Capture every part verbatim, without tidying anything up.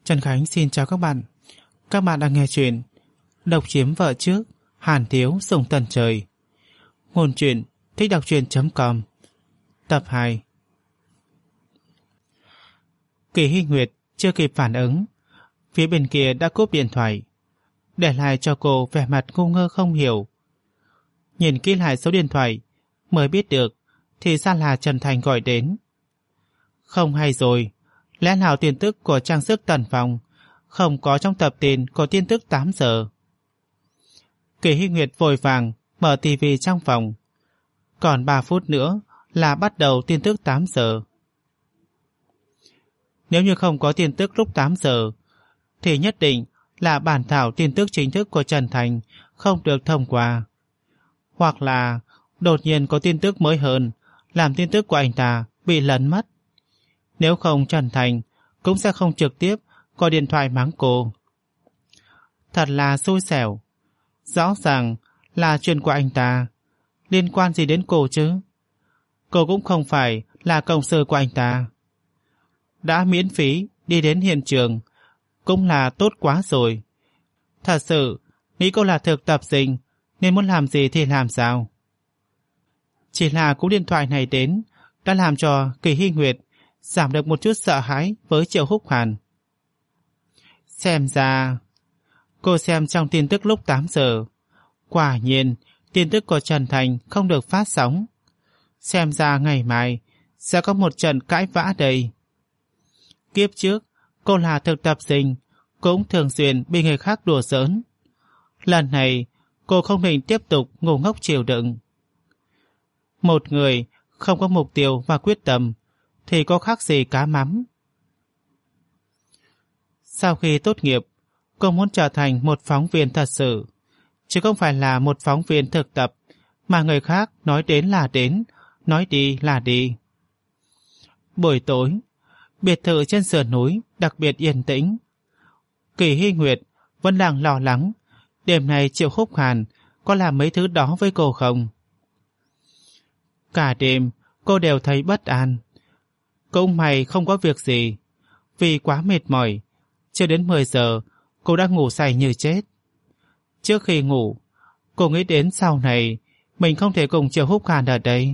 Trần Khánh xin chào các bạn. Các bạn đang nghe chuyện Độc chiếm vợ trước, Hàn Thiếu sùng tần trời. Nguồn truyện thích đọc truyện chấm com. Tập hai. Kỳ Hy Nguyệt chưa kịp phản ứng, phía bên kia đã cúp điện thoại, để lại cho cô vẻ mặt ngu ngơ không hiểu. Nhìn kỹ lại số điện thoại mới biết được thì ra là Trần Thành gọi đến. Không hay rồi, lẽ nào tin tức của trang sức Tần Phòng không có trong tập tin của tin tức tám giờ? Kỳ Hy Nguyệt vội vàng mở tivi trong phòng. Còn ba phút nữa là bắt đầu tin tức tám giờ. Nếu như không có tin tức lúc tám giờ thì nhất định là bản thảo tin tức chính thức của Trần Thành không được thông qua. Hoặc là đột nhiên có tin tức mới hơn, làm tin tức của anh ta bị lấn mất. Nếu không, Trần Thành cũng sẽ không trực tiếp gọi điện thoại mắng cô. Thật là xui xẻo. Rõ ràng là chuyện của anh ta, liên quan gì đến cô chứ? Cô cũng không phải là cộng sự của anh ta. Đã miễn phí đi đến hiện trường cũng là tốt quá rồi. Thật sự nghĩ cô là thực tập sinh nên muốn làm gì thì làm sao. Chỉ là cú điện thoại này đến đã làm cho Kỳ Hy Nguyệt giảm được một chút sợ hãi với Triệu Húc Hàn. Xem ra cô xem trong tin tức lúc tám giờ, quả nhiên tin tức của Trần Thành không được phát sóng. Xem ra ngày mai sẽ có một trận cãi vã đây. Kiếp trước cô là thực tập sinh, cũng thường xuyên bị người khác đùa giỡn. Lần này cô không định tiếp tục ngu ngốc chịu đựng. Một người không có mục tiêu và quyết tâm thì có khác gì cá mắm. Sau khi tốt nghiệp, cô muốn trở thành một phóng viên thật sự, chứ không phải là một phóng viên thực tập mà người khác nói đến là đến, nói đi là đi. Buổi tối, biệt thự trên sườn núi đặc biệt yên tĩnh. Kỳ Hy Nguyệt vẫn đang lo lắng đêm nay Triệu Húc Hàn có làm mấy thứ đó với cô không. Cả đêm cô đều thấy bất an. Cũng may không có việc gì. Vì quá mệt mỏi, chưa đến mười giờ cô đã ngủ say như chết. Trước khi ngủ, cô nghĩ đến sau này mình không thể cùng Triệu Húc Hàn ở đây.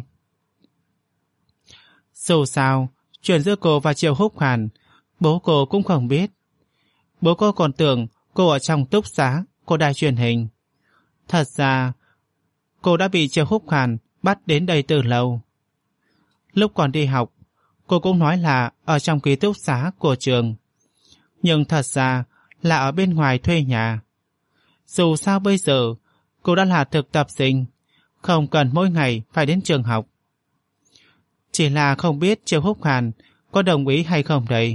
Dù sao, chuyện giữa cô và Triệu Húc Hàn bố cô cũng không biết. Bố cô còn tưởng cô ở trong túc xá của đài truyền hình. Thật ra cô đã bị Triệu Húc Hàn bắt đến đây từ lâu. Lúc còn đi học, cô cũng nói là ở trong ký túc xá của trường, nhưng thật ra là ở bên ngoài thuê nhà. Dù sao bây giờ cô đã là thực tập sinh, không cần mỗi ngày phải đến trường học. Chỉ là không biết Triệu Húc Hàn có đồng ý hay không đây.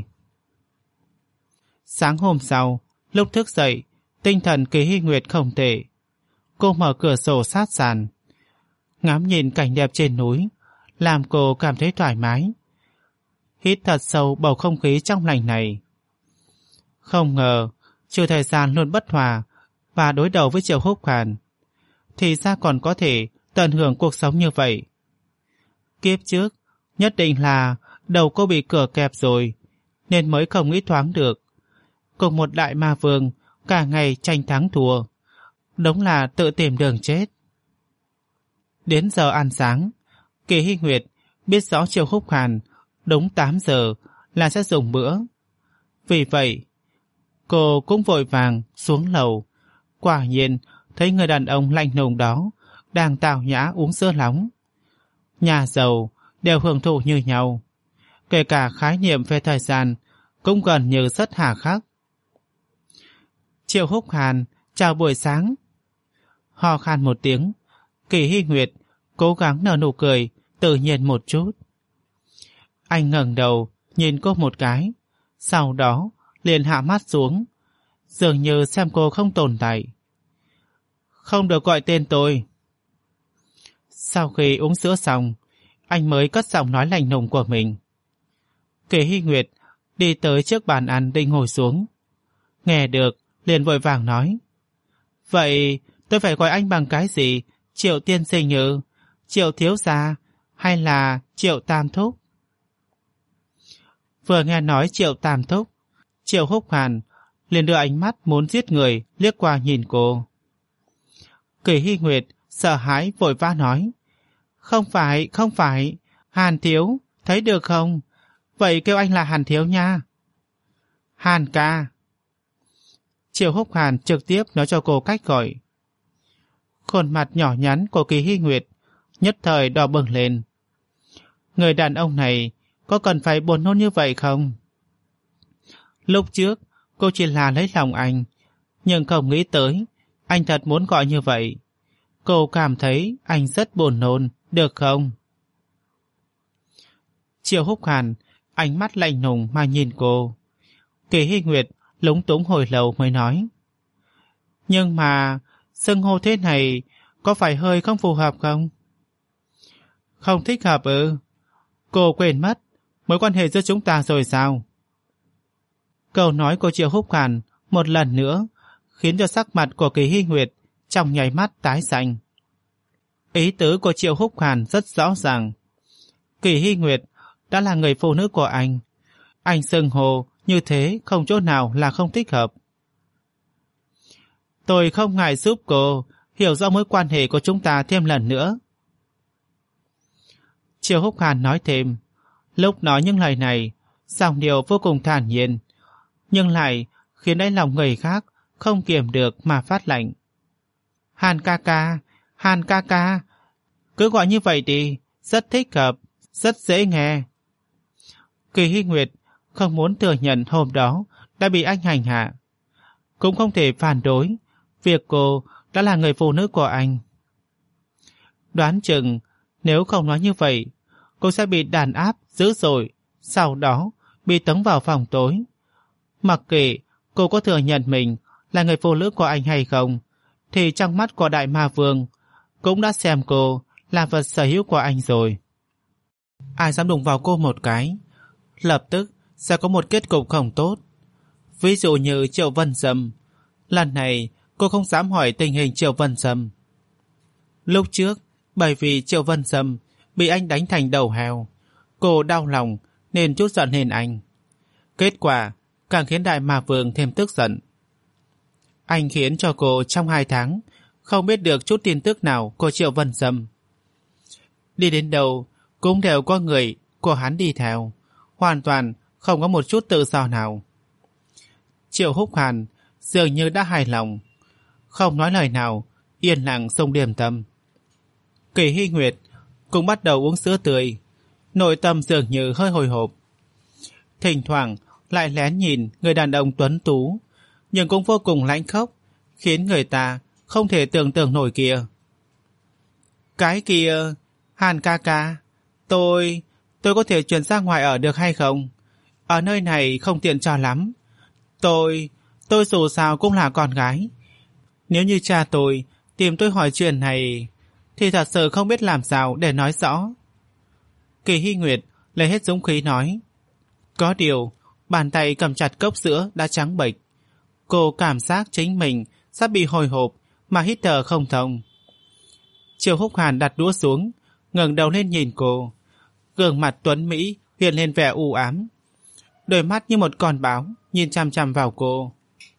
Sáng hôm sau, lúc thức dậy, tinh thần Kỳ Hy Nguyệt không tệ. Cô mở cửa sổ sát sàn, ngắm nhìn cảnh đẹp trên núi, làm cô cảm thấy thoải mái. Hít thật sâu bầu không khí trong lành này. Không ngờ, trừ thời gian luôn bất hòa và đối đầu với Triệu Húc Hàn, thì ra còn có thể tận hưởng cuộc sống như vậy. Kiếp trước, nhất định là đầu cô bị cửa kẹp rồi, nên mới không nghĩ thoáng được. Cùng một đại ma vương cả ngày tranh thắng thua, đúng là tự tìm đường chết. Đến giờ ăn sáng, Kỳ Hy Nguyệt biết rõ Triệu Húc Hàn đúng tám giờ là sẽ dùng bữa. Vì vậy, cô cũng vội vàng xuống lầu. Quả nhiên thấy người đàn ông lạnh lùng đó đang tào nhã uống sữa nóng. Nhà giàu đều hưởng thụ như nhau, kể cả khái niệm về thời gian cũng gần như rất hà khắc. Triệu Húc Hàn chào buổi sáng. Ho khan một tiếng, Kỳ Hy Nguyệt cố gắng nở nụ cười tự nhiên một chút. Anh ngẩng đầu nhìn cô một cái, sau đó liền hạ mắt xuống, dường như xem cô không tồn tại. Không được gọi tên tôi. Sau khi uống sữa xong, anh mới cất giọng nói lạnh lùng của mình. Kỳ Hy Nguyệt đi tới trước bàn ăn định ngồi xuống. Nghe được liền vội vàng nói, vậy tôi phải gọi anh bằng cái gì? Triệu tiên sinh ư? Triệu thiếu gia hay là Triệu tam thúc? Vừa nghe nói Triệu tam thúc, Triệu Húc Hàn liền đưa ánh mắt muốn giết người liếc qua nhìn cô. Kỳ Hy Nguyệt sợ hãi vội vã nói, không phải, không phải, Hàn thiếu, thấy được không? Vậy kêu anh là Hàn thiếu nha. Hàn ca. Triệu Húc Hàn trực tiếp nói cho cô cách gọi. Khuôn mặt nhỏ nhắn của Kỳ Hy Nguyệt nhất thời đỏ bừng lên. Người đàn ông này có cần phải buồn nôn như vậy không? Lúc trước cô chỉ là lấy lòng anh, nhưng không nghĩ tới anh thật muốn gọi như vậy. Cô cảm thấy anh rất buồn nôn, được không? Triệu Húc Hàn ánh mắt lạnh lùng mà nhìn cô. Kỳ Hy Nguyệt lúng túng hồi lâu mới nói, nhưng mà xưng hô thế này có phải hơi không phù hợp không? Không thích hợp ư? Cô quên mất mối quan hệ giữa chúng ta rồi sao? Câu nói của Triệu Húc Hàn một lần nữa khiến cho sắc mặt của Kỳ Hy Nguyệt trong nháy mắt tái xanh. Ý tứ của Triệu Húc Hàn rất rõ ràng. Kỳ Hy Nguyệt đã là người phụ nữ của anh. Anh xưng hô như thế không chỗ nào là không thích hợp. Tôi không ngại giúp cô hiểu rõ mối quan hệ của chúng ta thêm lần nữa. Triệu Húc Hàn nói thêm. Lúc nói những lời này, giọng điệu vô cùng thản nhiên, nhưng lại khiến đáy lòng người khác không kiềm được mà phát lạnh. Hàn ca ca, Hàn ca ca, cứ gọi như vậy đi, rất thích hợp, rất dễ nghe. Kỳ Hy Nguyệt không muốn thừa nhận hôm đó đã bị anh hành hạ, cũng không thể phản đối việc cô đã là người phụ nữ của anh. Đoán chừng nếu không nói như vậy, cô sẽ bị đàn áp dữ dội, sau đó bị tống vào phòng tối. Mặc kệ cô có thừa nhận mình là người phụ nữ của anh hay không, thì trong mắt của Đại Ma Vương cũng đã xem cô là vật sở hữu của anh rồi. Ai dám đụng vào cô một cái, lập tức sẽ có một kết cục không tốt. Ví dụ như Triệu Vân Dâm. Lần này cô không dám hỏi tình hình Triệu Vân Dâm. Lúc trước bởi vì Triệu Vân Dâm bị anh đánh thành đầu heo, cô đau lòng nên chút giận lên anh. Kết quả càng khiến Đại Ma Vương thêm tức giận. Anh khiến cho cô trong hai tháng không biết được chút tin tức nào của Triệu Vân Dâm. Đi đến đâu cũng đều có người của hắn đi theo, hoàn toàn không có một chút tự do nào. Triệu Húc Hàn dường như đã hài lòng, không nói lời nào, yên lặng xông điểm tâm. Kỳ Hy Nguyệt cũng bắt đầu uống sữa tươi, nội tâm dường như hơi hồi hộp. Thỉnh thoảng lại lén nhìn người đàn ông tuấn tú, nhưng cũng vô cùng lãnh khốc, khiến người ta không thể tưởng tượng nổi kia. Cái kia, Hàn ca ca, tôi, tôi có thể chuyển ra ngoài ở được hay không? Ở nơi này không tiện cho lắm. Tôi, tôi dù sao cũng là con gái. Nếu như cha tôi tìm tôi hỏi chuyện này, thì thật sự không biết làm sao để nói rõ. Kỳ Hy Nguyệt lấy hết dũng khí nói. Có điều, bàn tay cầm chặt cốc sữa đã trắng bệch. Cô cảm giác chính mình sắp bị hồi hộp mà hít thở không thông. Triệu Húc Hàn đặt đũa xuống, ngẩng đầu lên nhìn cô. Gương mặt tuấn Mỹ hiện lên vẻ u ám. Đôi mắt như một con báo nhìn chằm chằm vào cô.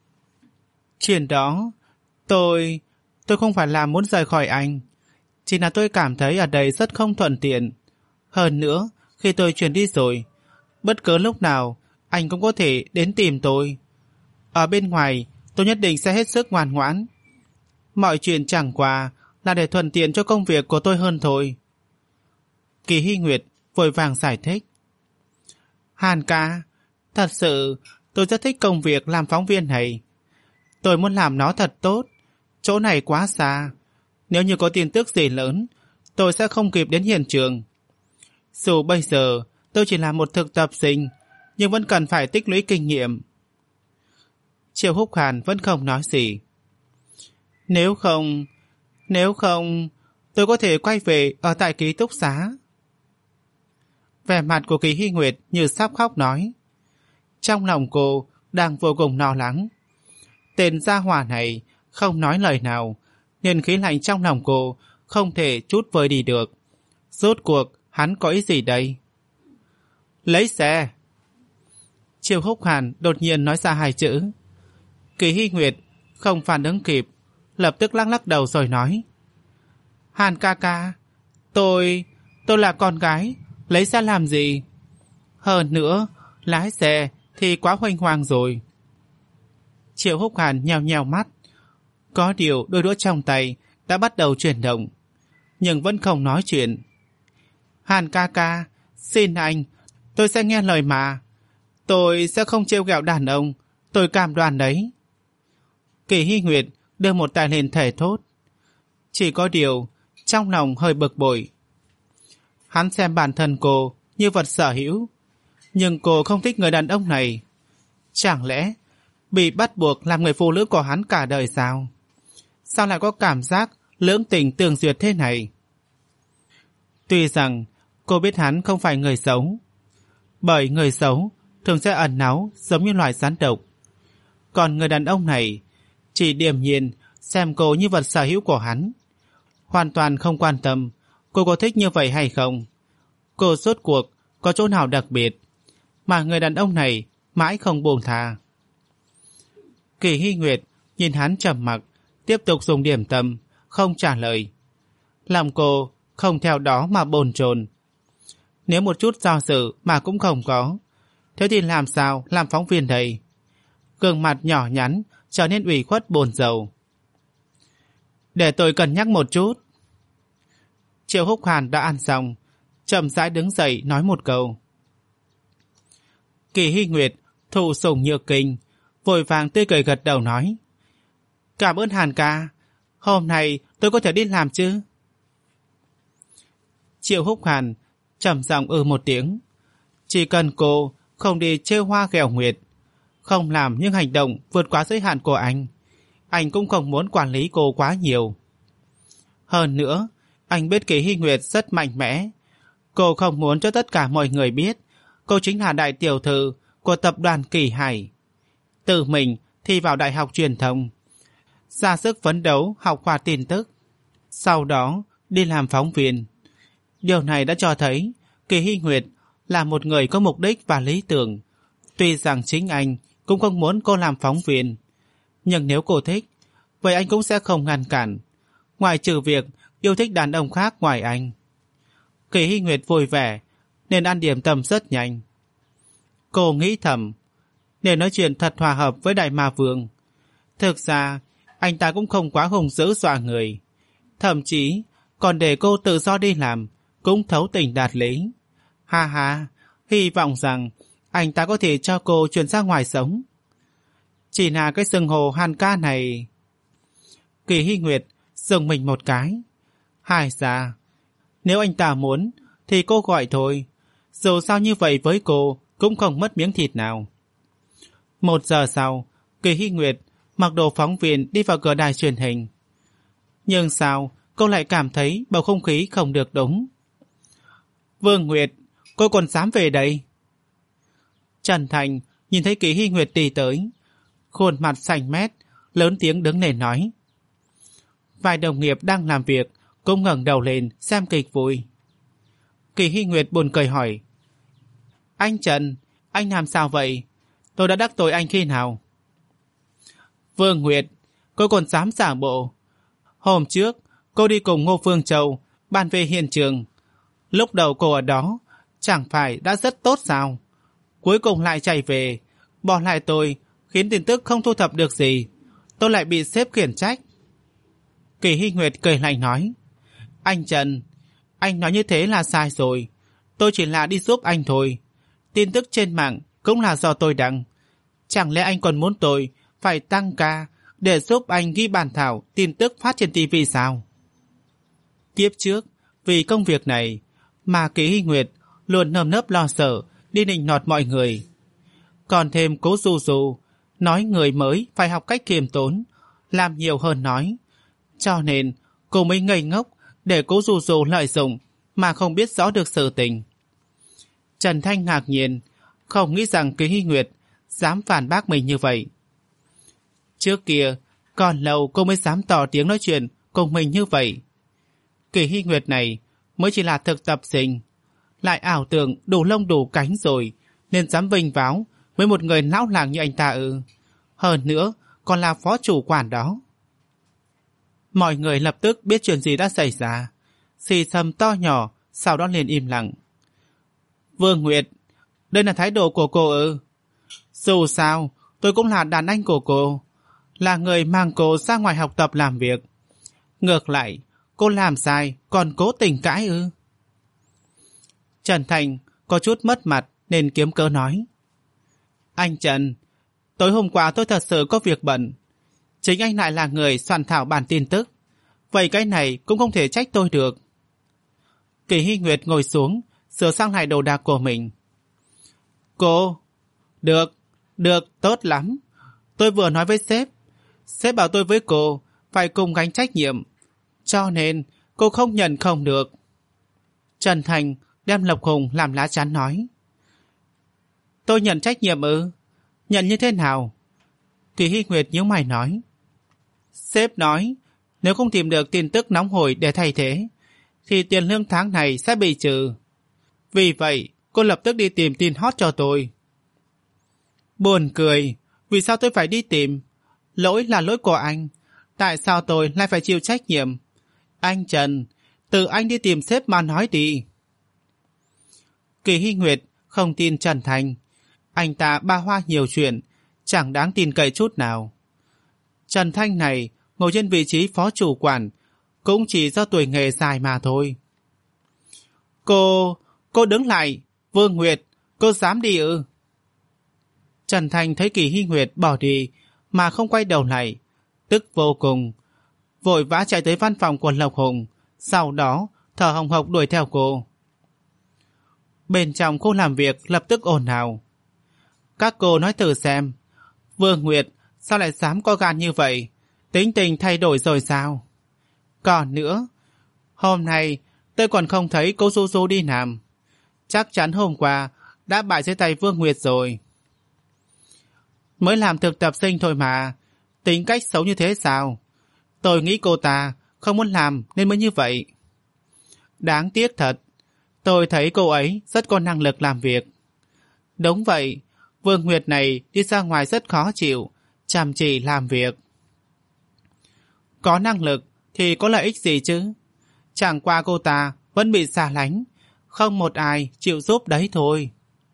Chuyện đó, tôi, tôi không phải là muốn rời khỏi anh. Chỉ là tôi cảm thấy ở đây rất không thuận tiện. Hơn nữa, khi tôi chuyển đi rồi, bất cứ lúc nào anh cũng có thể đến tìm tôi. Ở bên ngoài, tôi nhất định sẽ hết sức ngoan ngoãn. Mọi chuyện chẳng qua là để thuận tiện cho công việc của tôi hơn thôi. Kỳ Hy Nguyệt vội vàng giải thích. Hàn ca, thật sự tôi rất thích công việc làm phóng viên này. Tôi muốn làm nó thật tốt. Chỗ này quá xa. Nếu như có tin tức gì lớn, tôi sẽ không kịp đến hiện trường. Dù bây giờ tôi chỉ là một thực tập sinh, nhưng vẫn cần phải tích lũy kinh nghiệm. Triệu Húc Hàn vẫn không nói gì. Nếu không, nếu không, tôi có thể quay về ở tại ký túc xá. Vẻ mặt của Kỳ Hy Nguyệt như sắp khóc nói. Trong lòng cô đang vô cùng lo lắng. Tên gia hỏa này không nói lời nào, nên khí lạnh trong lòng cô không thể chút vơi đi được. Rốt cuộc hắn có ý gì đây? Lấy xe. Triệu Húc Hàn đột nhiên nói ra hai chữ. Kỳ Hy Nguyệt không phản ứng kịp, lập tức lắc lắc đầu rồi nói: Hàn ca ca, tôi, tôi là con gái, lấy ra làm gì? Hơn nữa, lái xe thì quá hoành hoàng rồi. Triệu Húc Hàn nheo nheo mắt, có điều đôi đũa trong tay đã bắt đầu chuyển động, nhưng vẫn không nói chuyện. Hàn ca ca, xin anh, tôi sẽ nghe lời mà. Tôi sẽ không trêu ghẹo đàn ông, tôi cam đoan đấy. Kỳ Hy Nguyệt đưa một tay lên thể thốt. Chỉ có điều, trong lòng hơi bực bội. Hắn xem bản thân cô như vật sở hữu, nhưng cô không thích người đàn ông này. Chẳng lẽ bị bắt buộc làm người phụ nữ của hắn cả đời sao? Sao lại có cảm giác lưỡng tình tương duyệt thế này? Tuy rằng cô biết hắn không phải người xấu, bởi người xấu thường sẽ ẩn náu giống như loài rắn độc. Còn người đàn ông này chỉ điềm nhiên xem cô như vật sở hữu của hắn, hoàn toàn không quan tâm cô có thích như vậy hay không. Cô rốt cuộc có chỗ nào đặc biệt mà người đàn ông này mãi không buông tha. Kỳ Hy Nguyệt nhìn hắn trầm mặc, tiếp tục dùng điểm tâm, không trả lời. Lòng cô không theo đó mà bồn chồn. Nếu một chút do dự mà cũng không có, thế thì làm sao làm phóng viên đây? Gương mặt nhỏ nhắn trở nên ủy khuất buồn rầu. Để tôi cân nhắc một chút. Triệu Húc Hàn đã ăn xong, chậm rãi đứng dậy nói một câu. Kỳ Hy Nguyệt thụ sủng nhược kinh, vội vàng tươi cười gật đầu nói: Cảm ơn Hàn ca, hôm nay tôi có thể đi làm chứ? Triệu Húc Hàn trầm giọng ừ một tiếng. Chỉ cần cô không đi trêu hoa ghẹo nguyệt, không làm những hành động vượt quá giới hạn của anh, anh cũng không muốn quản lý cô quá nhiều. Hơn nữa, anh biết Kỳ Hy Nguyệt rất mạnh mẽ. Cô không muốn cho tất cả mọi người biết cô chính là đại tiểu thư của tập đoàn Kỳ Hải. Tự mình thi vào đại học truyền thông, ra sức phấn đấu học khoa tin tức, sau đó đi làm phóng viên. Điều này đã cho thấy Kỳ Hy Nguyệt là một người có mục đích và lý tưởng. Tuy rằng chính anh cũng không muốn cô làm phóng viên, nhưng nếu cô thích, vậy anh cũng sẽ không ngăn cản, ngoài trừ việc yêu thích đàn ông khác ngoài anh. Kỳ Hy Nguyệt vui vẻ nên ăn điểm tâm rất nhanh. Cô nghĩ thầm, nên nói chuyện thật hòa hợp với Đại Ma Vương. Thực ra anh ta cũng không quá hung dữ dọa người, thậm chí còn để cô tự do đi làm, cũng thấu tình đạt lý. Ha ha, hy vọng rằng anh ta có thể cho cô chuyển ra ngoài sống. Chỉ là cái xưng hô Hàn ca này. Kỳ Hy Nguyệt dừng mình một cái. Hai ra, nếu anh ta muốn thì cô gọi thôi, dù sao như vậy với cô cũng không mất miếng thịt nào. Một giờ sau, Kỳ Hy Nguyệt mặc đồ phóng viên đi vào cửa đài truyền hình. Nhưng sao cô lại cảm thấy bầu không khí không được đúng? Vương Nguyệt, cô còn dám về đây? Trần Thành nhìn thấy Kỳ Hy Nguyệt đi tới, khuôn mặt xanh mét, lớn tiếng đứng lên nói. Vài đồng nghiệp đang làm việc cũng ngẩng đầu lên xem kịch vui. Kỳ Hy Nguyệt buồn cười hỏi: Anh Trần, anh làm sao vậy? Tôi đã đắc tội anh khi nào? Vương Nguyệt, cô còn dám giả bộ. Hôm trước cô đi cùng Ngô Phương Châu bàn về hiện trường. Lúc đầu cô ở đó chẳng phải đã rất tốt sao? Cuối cùng lại chạy về, bỏ lại tôi, khiến tin tức không thu thập được gì. Tôi lại bị sếp khiển trách. Kỳ Hy Nguyệt cười lạnh nói: Anh Trần, anh nói như thế là sai rồi. Tôi chỉ là đi giúp anh thôi. Tin tức trên mạng cũng là do tôi đăng. Chẳng lẽ anh còn muốn tôi phải tăng ca để giúp anh ghi bản thảo tin tức phát trên ti vi sao? Kiếp trước, vì công việc này mà Kỳ Hy Nguyệt luôn nơm nớp lo sợ đi nịnh nọt mọi người. Còn thêm Cố Du Du nói người mới phải học cách kiềm tốn, làm nhiều hơn nói. Cho nên cô mới ngây ngốc để Cố Du Du lợi dụng mà không biết rõ được sự tình. Trần Thanh ngạc nhiên, không nghĩ rằng Kỳ Hy Nguyệt dám phản bác mình như vậy. Trước kia còn lâu cô mới dám tỏ tiếng nói chuyện cùng mình như vậy. Kỳ Hy Nguyệt này mới chỉ là thực tập sinh, lại ảo tưởng đủ lông đủ cánh rồi nên dám vênh váo với một người lão làng như anh ta ư? Hơn nữa, còn là phó chủ quản đó. Mọi người lập tức biết chuyện gì đã xảy ra. Xì xầm to nhỏ, sau đó liền im lặng. Vương Nguyệt, đây là thái độ của cô ư? Dù sao, tôi cũng là đàn anh của cô, là người mang cô ra ngoài học tập làm việc. Ngược lại, cô làm sai còn cố tình cãi ư? Trần Thành có chút mất mặt nên kiếm cớ nói. Anh Trần, tối hôm qua tôi thật sự có việc bận. Chính anh lại là người soạn thảo bản tin tức. Vậy cái này cũng không thể trách tôi được. Kỳ Hy Nguyệt ngồi xuống, sửa sang lại đồ đạc của mình. Cô, được, được, tốt lắm. Tôi vừa nói với sếp. Sếp bảo tôi với cô phải cùng gánh trách nhiệm. Cho nên cô không nhận không được. Trần Thành đem Lộc Hùng làm lá chắn nói. Tôi nhận trách nhiệm ư? Nhận như thế nào? Kỳ Hy Nguyệt nhíu mày nói. Sếp nói, nếu không tìm được tin tức nóng hổi để thay thế, thì tiền lương tháng này sẽ bị trừ. Vì vậy, cô lập tức đi tìm tin hot cho tôi. Buồn cười, vì sao tôi phải đi tìm? Lỗi là lỗi của anh. Tại sao tôi lại phải chịu trách nhiệm? Anh Trần, tự anh đi tìm sếp mà nói đi. Kỳ Hy Nguyệt không tin Trần Thành. Anh ta ba hoa nhiều chuyện, chẳng đáng tin cậy chút nào. Trần Thanh này ngồi trên vị trí phó chủ quản cũng chỉ do tuổi nghề dài mà thôi. Cô, cô đứng lại. Vương Nguyệt, cô dám đi ư? Trần Thanh thấy Kỳ Hy Nguyệt bỏ đi mà không quay đầu lại, tức vô cùng, vội vã chạy tới văn phòng của Lộc Hùng, sau đó thở hồng hộc đuổi theo cô. Bên trong khu làm việc lập tức ồn ào. Các cô nói thử xem, Vương Nguyệt sao lại dám có gan như vậy? Tính tình thay đổi rồi sao? Còn nữa, hôm nay tôi còn không thấy cô Du Du đi làm. Chắc chắn hôm qua đã bại dưới tay Vương Nguyệt rồi. Mới làm thực tập sinh thôi mà, tính cách xấu như thế sao? Tôi nghĩ cô ta không muốn làm nên mới như vậy. Đáng tiếc thật, tôi thấy cô ấy rất có năng lực làm việc. Đúng vậy, Vương Nguyệt này đi ra ngoài rất khó chịu, chăm chỉ làm việc. Có năng lực thì có lợi ích gì chứ? Chẳng qua cô ta vẫn bị xa lánh, không một ai chịu giúp đấy thôi.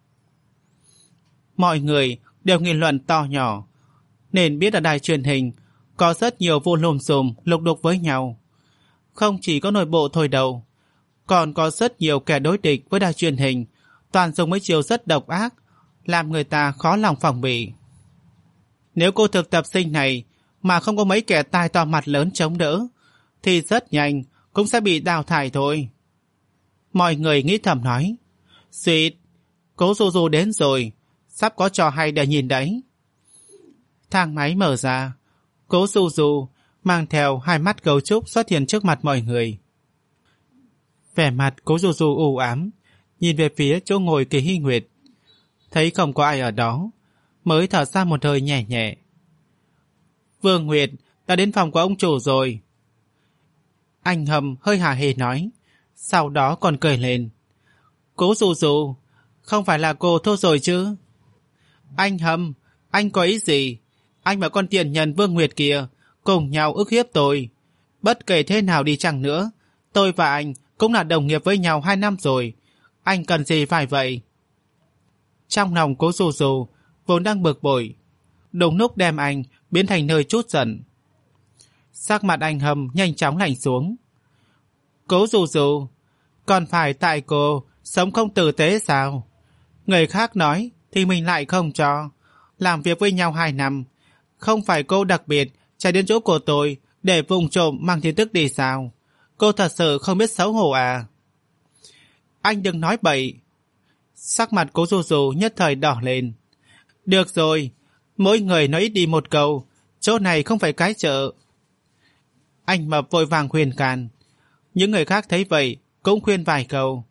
Mọi người đều nghị luận to nhỏ, nên biết ở đài truyền hình có rất nhiều vụ lùm xùm lục đục với nhau. Không chỉ có nội bộ thôi đâu, còn có rất nhiều kẻ đối địch với đài truyền hình, toàn dùng mấy chiêu rất độc ác, làm người ta khó lòng phòng bị. Nếu cô thực tập sinh này mà không có mấy kẻ tai to mặt lớn chống đỡ, thì rất nhanh cũng sẽ bị đào thải thôi. Mọi người nghĩ thầm nói, suýt, Cố Du Du đến rồi, sắp có trò hay để nhìn đấy. Thang máy mở ra, Cố Du Du mang theo hai mắt gấu trúc xuất hiện trước mặt mọi người. Vẻ mặt Cố Du Du u ám, nhìn về phía chỗ ngồi Kỳ Hy Nguyệt, thấy không có ai ở đó, mới thở ra một hơi nhẹ nhẹ. Vương Nguyệt đã đến phòng của ông chủ rồi. Anh Hầm hơi hả hê nói, sau đó còn cười lên. Cố Du Du, không phải là cô thôi rồi chứ? Anh Hầm, anh có ý gì? Anh và con tiền nhân Vương Nguyệt kia cùng nhau ức hiếp tôi. Bất kể thế nào đi chăng nữa, tôi và anh cũng là đồng nghiệp với nhau hai năm rồi. Anh cần gì phải vậy? Trong lòng Cố Du Du vốn đang bực bội, đúng lúc đem anh biến thành nơi trút giận. Sắc mặt anh Hầm nhanh chóng lạnh xuống. Cố Du Du, còn phải tại cô sống không tử tế sao? Người khác nói thì mình lại không cho. Làm việc với nhau hai năm, không phải cô đặc biệt chạy đến chỗ của tôi để vùng trộm mang tin tức đi sao? Cô thật sự không biết xấu hổ à? Anh đừng nói bậy. Sắc mặt Cố Du Du nhất thời đỏ lên. Được rồi, mỗi người nói ít đi một câu, chỗ này không phải cái chợ. Anh Mập vội vàng khuyên can. Những người khác thấy vậy cũng khuyên vài câu.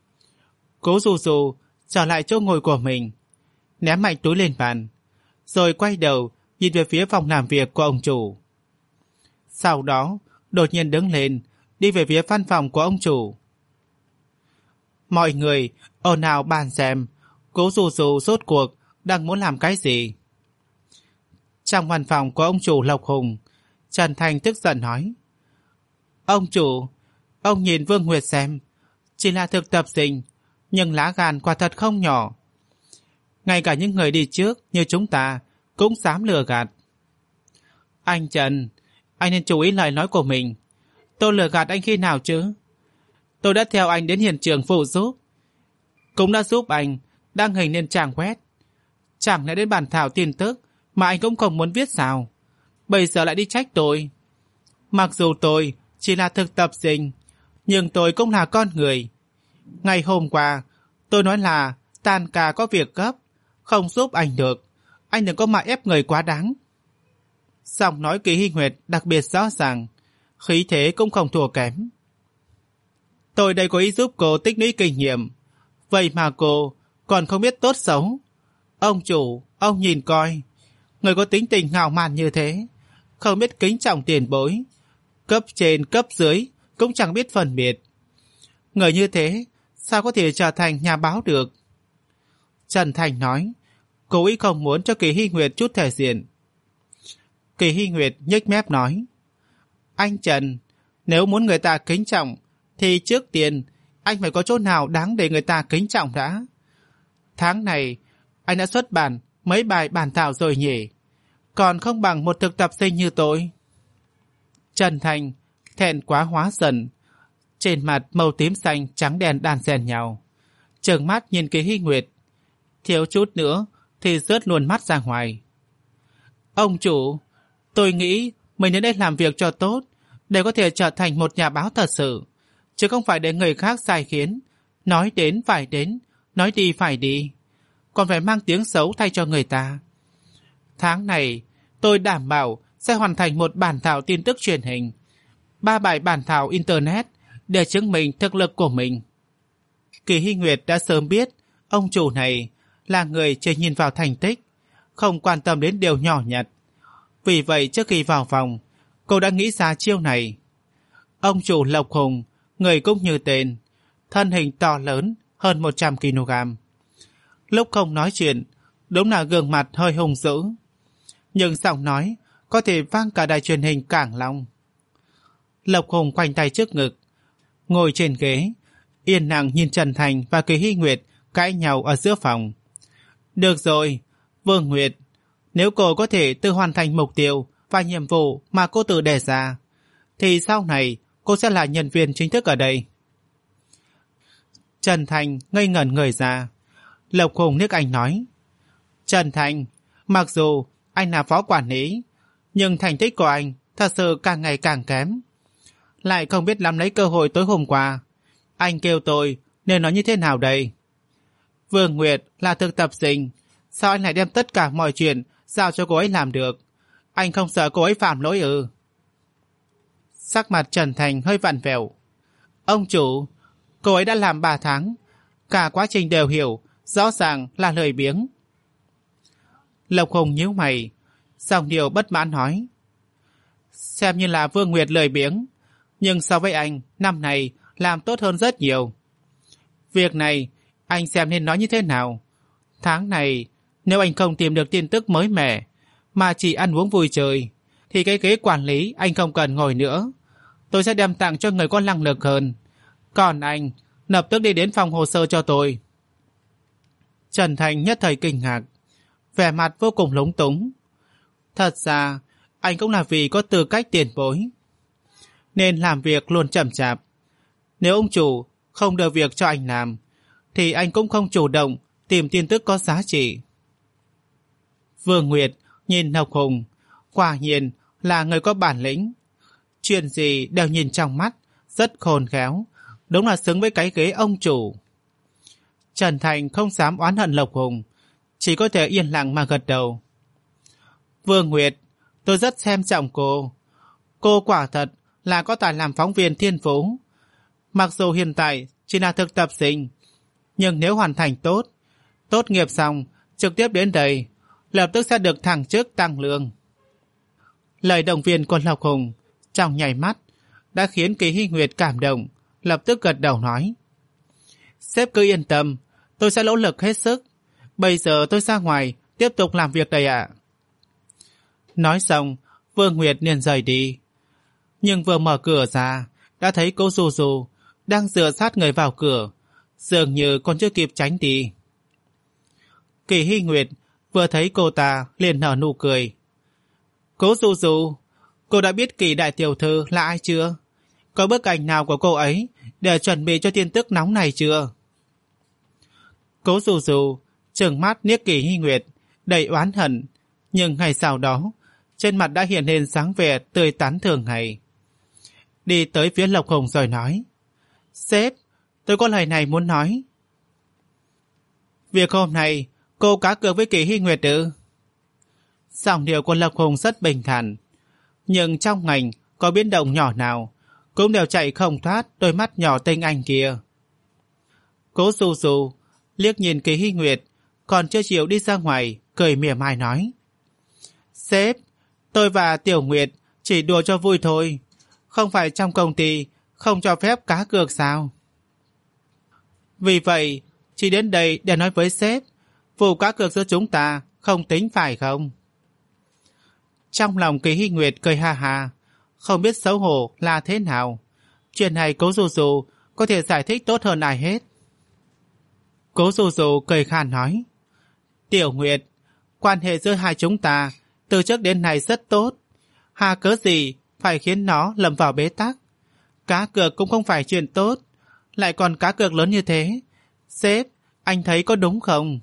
Cố Du Du trở lại chỗ ngồi của mình, ném mạnh túi lên bàn, rồi quay đầu nhìn về phía phòng làm việc của ông chủ. Sau đó đột nhiên đứng lên, đi về phía văn phòng của ông chủ. Mọi người ồn ào bàn xem Cố Du Du rốt cuộc đang muốn làm cái gì? Trong văn phòng của ông chủ Lộc Hùng, Trần Thành tức giận nói: Ông chủ, ông nhìn Vương Nguyệt xem, chỉ là thực tập sinh, nhưng lá gan quả thật không nhỏ. Ngay cả những người đi trước như chúng ta cũng dám lừa gạt. Anh Trần, anh nên chú ý lời nói của mình. Tôi lừa gạt anh khi nào chứ? Tôi đã theo anh đến hiện trường phụ giúp, cũng đã giúp anh đăng hình lên trang web. Chẳng lẽ đến bản thảo tin tức mà anh cũng không muốn viết sao? Bây giờ lại đi trách tôi. Mặc dù tôi chỉ là thực tập sinh, nhưng tôi cũng là con người. Ngày hôm qua tôi nói là tan ca có việc gấp, không giúp anh được. Anh đừng có mà ép người quá đáng. Giọng nói Kỳ Hy Nguyệt đặc biệt rõ ràng, khí thế cũng không thua kém. Tôi đây có ý giúp cô tích lũy kinh nghiệm, vậy mà cô còn không biết tốt xấu. Ông chủ, ông nhìn coi, người có tính tình ngạo mạn như thế, không biết kính trọng tiền bối, cấp trên cấp dưới cũng chẳng biết phân biệt. Người như thế sao có thể trở thành nhà báo được? Trần Thành nói, cố ý không muốn cho Kỳ Hy Nguyệt chút thể diện. Kỳ Hy Nguyệt nhếch mép nói, anh Trần, nếu muốn người ta kính trọng thì trước tiên anh phải có chỗ nào đáng để người ta kính trọng đã. Tháng này anh đã xuất bản mấy bài bản thảo rồi nhỉ, còn không bằng một thực tập sinh như tôi. Trần Thành thẹn quá hóa giận, trên mặt màu tím xanh trắng đen đan xen nhau, trợn mắt nhìn Kỳ Hy Nguyệt, thiếu chút nữa thì rớt luôn mắt ra ngoài. Ông chủ, tôi nghĩ mình đến đây làm việc cho tốt để có thể trở thành một nhà báo thật sự, chứ không phải để người khác sai khiến, nói đến phải đến, nói đi phải đi, còn phải mang tiếng xấu thay cho người ta. Tháng này tôi đảm bảo sẽ hoàn thành một bản thảo tin tức truyền hình, ba bài bản thảo internet để chứng minh thực lực của mình. Kỳ Hy Nguyệt đã sớm biết ông chủ này là người chỉ nhìn vào thành tích, không quan tâm đến điều nhỏ nhặt. Vì vậy trước khi vào phòng, cô đã nghĩ ra chiêu này. Ông chủ Lộc Hùng, người cũng như tên, thân hình to lớn hơn một trăm ki lô gam. Lúc không nói chuyện, đúng là gương mặt hơi hung dữ, nhưng giọng nói có thể vang cả đài truyền hình Cảng Long. Lộc Hùng khoanh tay trước ngực, ngồi trên ghế, yên lặng nhìn Trần Thành và Kỳ Hy Nguyệt cãi nhau ở giữa phòng. Được rồi, Vương Nguyệt, nếu cô có thể tự hoàn thành mục tiêu và nhiệm vụ mà cô tự đề ra, thì sau này cô sẽ là nhân viên chính thức ở đây. Trần Thành ngây ngẩn người ra. Lộc Hùng liếc anh nói, Trần Thành, mặc dù anh là phó quản lý, nhưng thành tích của anh thật sự càng ngày càng kém. Lại không biết nắm lấy cơ hội tối hôm qua. Anh kêu tôi nên nói như thế nào đây? Vương Nguyệt là thực tập sinh, sao anh lại đem tất cả mọi chuyện giao cho cô ấy làm được? Anh không sợ cô ấy phạm lỗi ư? Sắc mặt Trần Thành hơi vặn vẹo. Ông chủ, cô ấy đã làm ba tháng, cả quá trình đều hiểu, rõ ràng là lười biếng. Lộc Hùng nhíu mày, giọng điệu bất mãn nói, xem như là Vương Nguyệt lười biếng, nhưng so với anh, năm này làm tốt hơn rất nhiều. Việc này anh xem nên nói như thế nào? Tháng này nếu anh không tìm được tin tức mới mẻ mà chỉ ăn uống vui chơi, thì cái ghế quản lý anh không cần ngồi nữa. Tôi sẽ đem tặng cho người có năng lực hơn. Còn anh lập tức đi đến phòng hồ sơ cho tôi. Trần Thành nhất thời kinh ngạc, vẻ mặt vô cùng lúng túng. Thật ra anh cũng là vì có tư cách tiền bối, nên làm việc luôn chậm chạp. Nếu ông chủ không đưa việc cho anh làm, thì anh cũng không chủ động tìm tin tức có giá trị. Vương Nguyệt nhìn Lộc Hùng, quả nhiên là người có bản lĩnh. Chuyện gì đều nhìn trong mắt, rất khôn khéo, đúng là xứng với cái ghế ông chủ. Trần Thành không dám oán hận Lộc Hùng, chỉ có thể yên lặng mà gật đầu. Vương Nguyệt, tôi rất xem trọng cô. Cô quả thật là có tài làm phóng viên thiên phú. Mặc dù hiện tại chỉ là thực tập sinh, nhưng nếu hoàn thành tốt, tốt nghiệp xong trực tiếp đến đây, lập tức sẽ được thăng chức tăng lương. Lời động viên của Lộc Hùng trong nháy mắt đã khiến Kỳ Hy Nguyệt cảm động, lập tức gật đầu nói, sếp cứ yên tâm, tôi sẽ nỗ lực hết sức. Bây giờ tôi ra ngoài tiếp tục làm việc đây ạ. Nói xong, Vương Nguyệt liền rời đi. Nhưng vừa mở cửa ra, đã thấy cô Du Du đang dựa sát người vào cửa, dường như còn chưa kịp tránh đi. Kỳ Hy Nguyệt vừa thấy cô ta liền nở nụ cười. Cố Du Du, cô đã biết Kỳ đại tiểu thư là ai chưa? Có bức ảnh nào của cô ấy để chuẩn bị cho tin tức nóng này chưa? Cố Du Du trừng mắt liếc Kỳ Hy Nguyệt đầy oán hận, nhưng ngày sau đó trên mặt đã hiện lên sáng vẻ tươi tắn thường ngày. Đi tới phía Lộc Hùng rồi nói: Sếp, tôi có lời này muốn nói. Việc hôm nay cô cá cược với Kỳ Hy Nguyệt ư? Giọng điệu của Lộc Hùng rất bình thản, nhưng trong ngành có biến động nhỏ nào cũng đều chạy không thoát đôi mắt nhỏ tinh anh kia. Cố Du Du liếc nhìn Kỳ Hy Nguyệt còn chưa chịu đi ra ngoài, cười mỉa mai nói: Sếp, tôi và Tiểu Nguyệt chỉ đùa cho vui thôi, không phải trong công ty không cho phép cá cược sao? Vì vậy chỉ đến đây để nói với sếp, vụ cá cược giữa chúng ta không tính phải không? Trong lòng Kỳ Hy Nguyệt cười ha ha, không biết xấu hổ là thế nào. Chuyện này Cố Du Du có thể giải thích tốt hơn ai hết. Cố Du Du cười khan nói: Tiểu Nguyệt, quan hệ giữa hai chúng ta từ trước đến nay rất tốt, hà cớ gì phải khiến nó lầm vào bế tắc. Cá cược cũng không phải chuyện tốt, lại còn cá cược lớn như thế. Sếp, anh thấy có đúng không?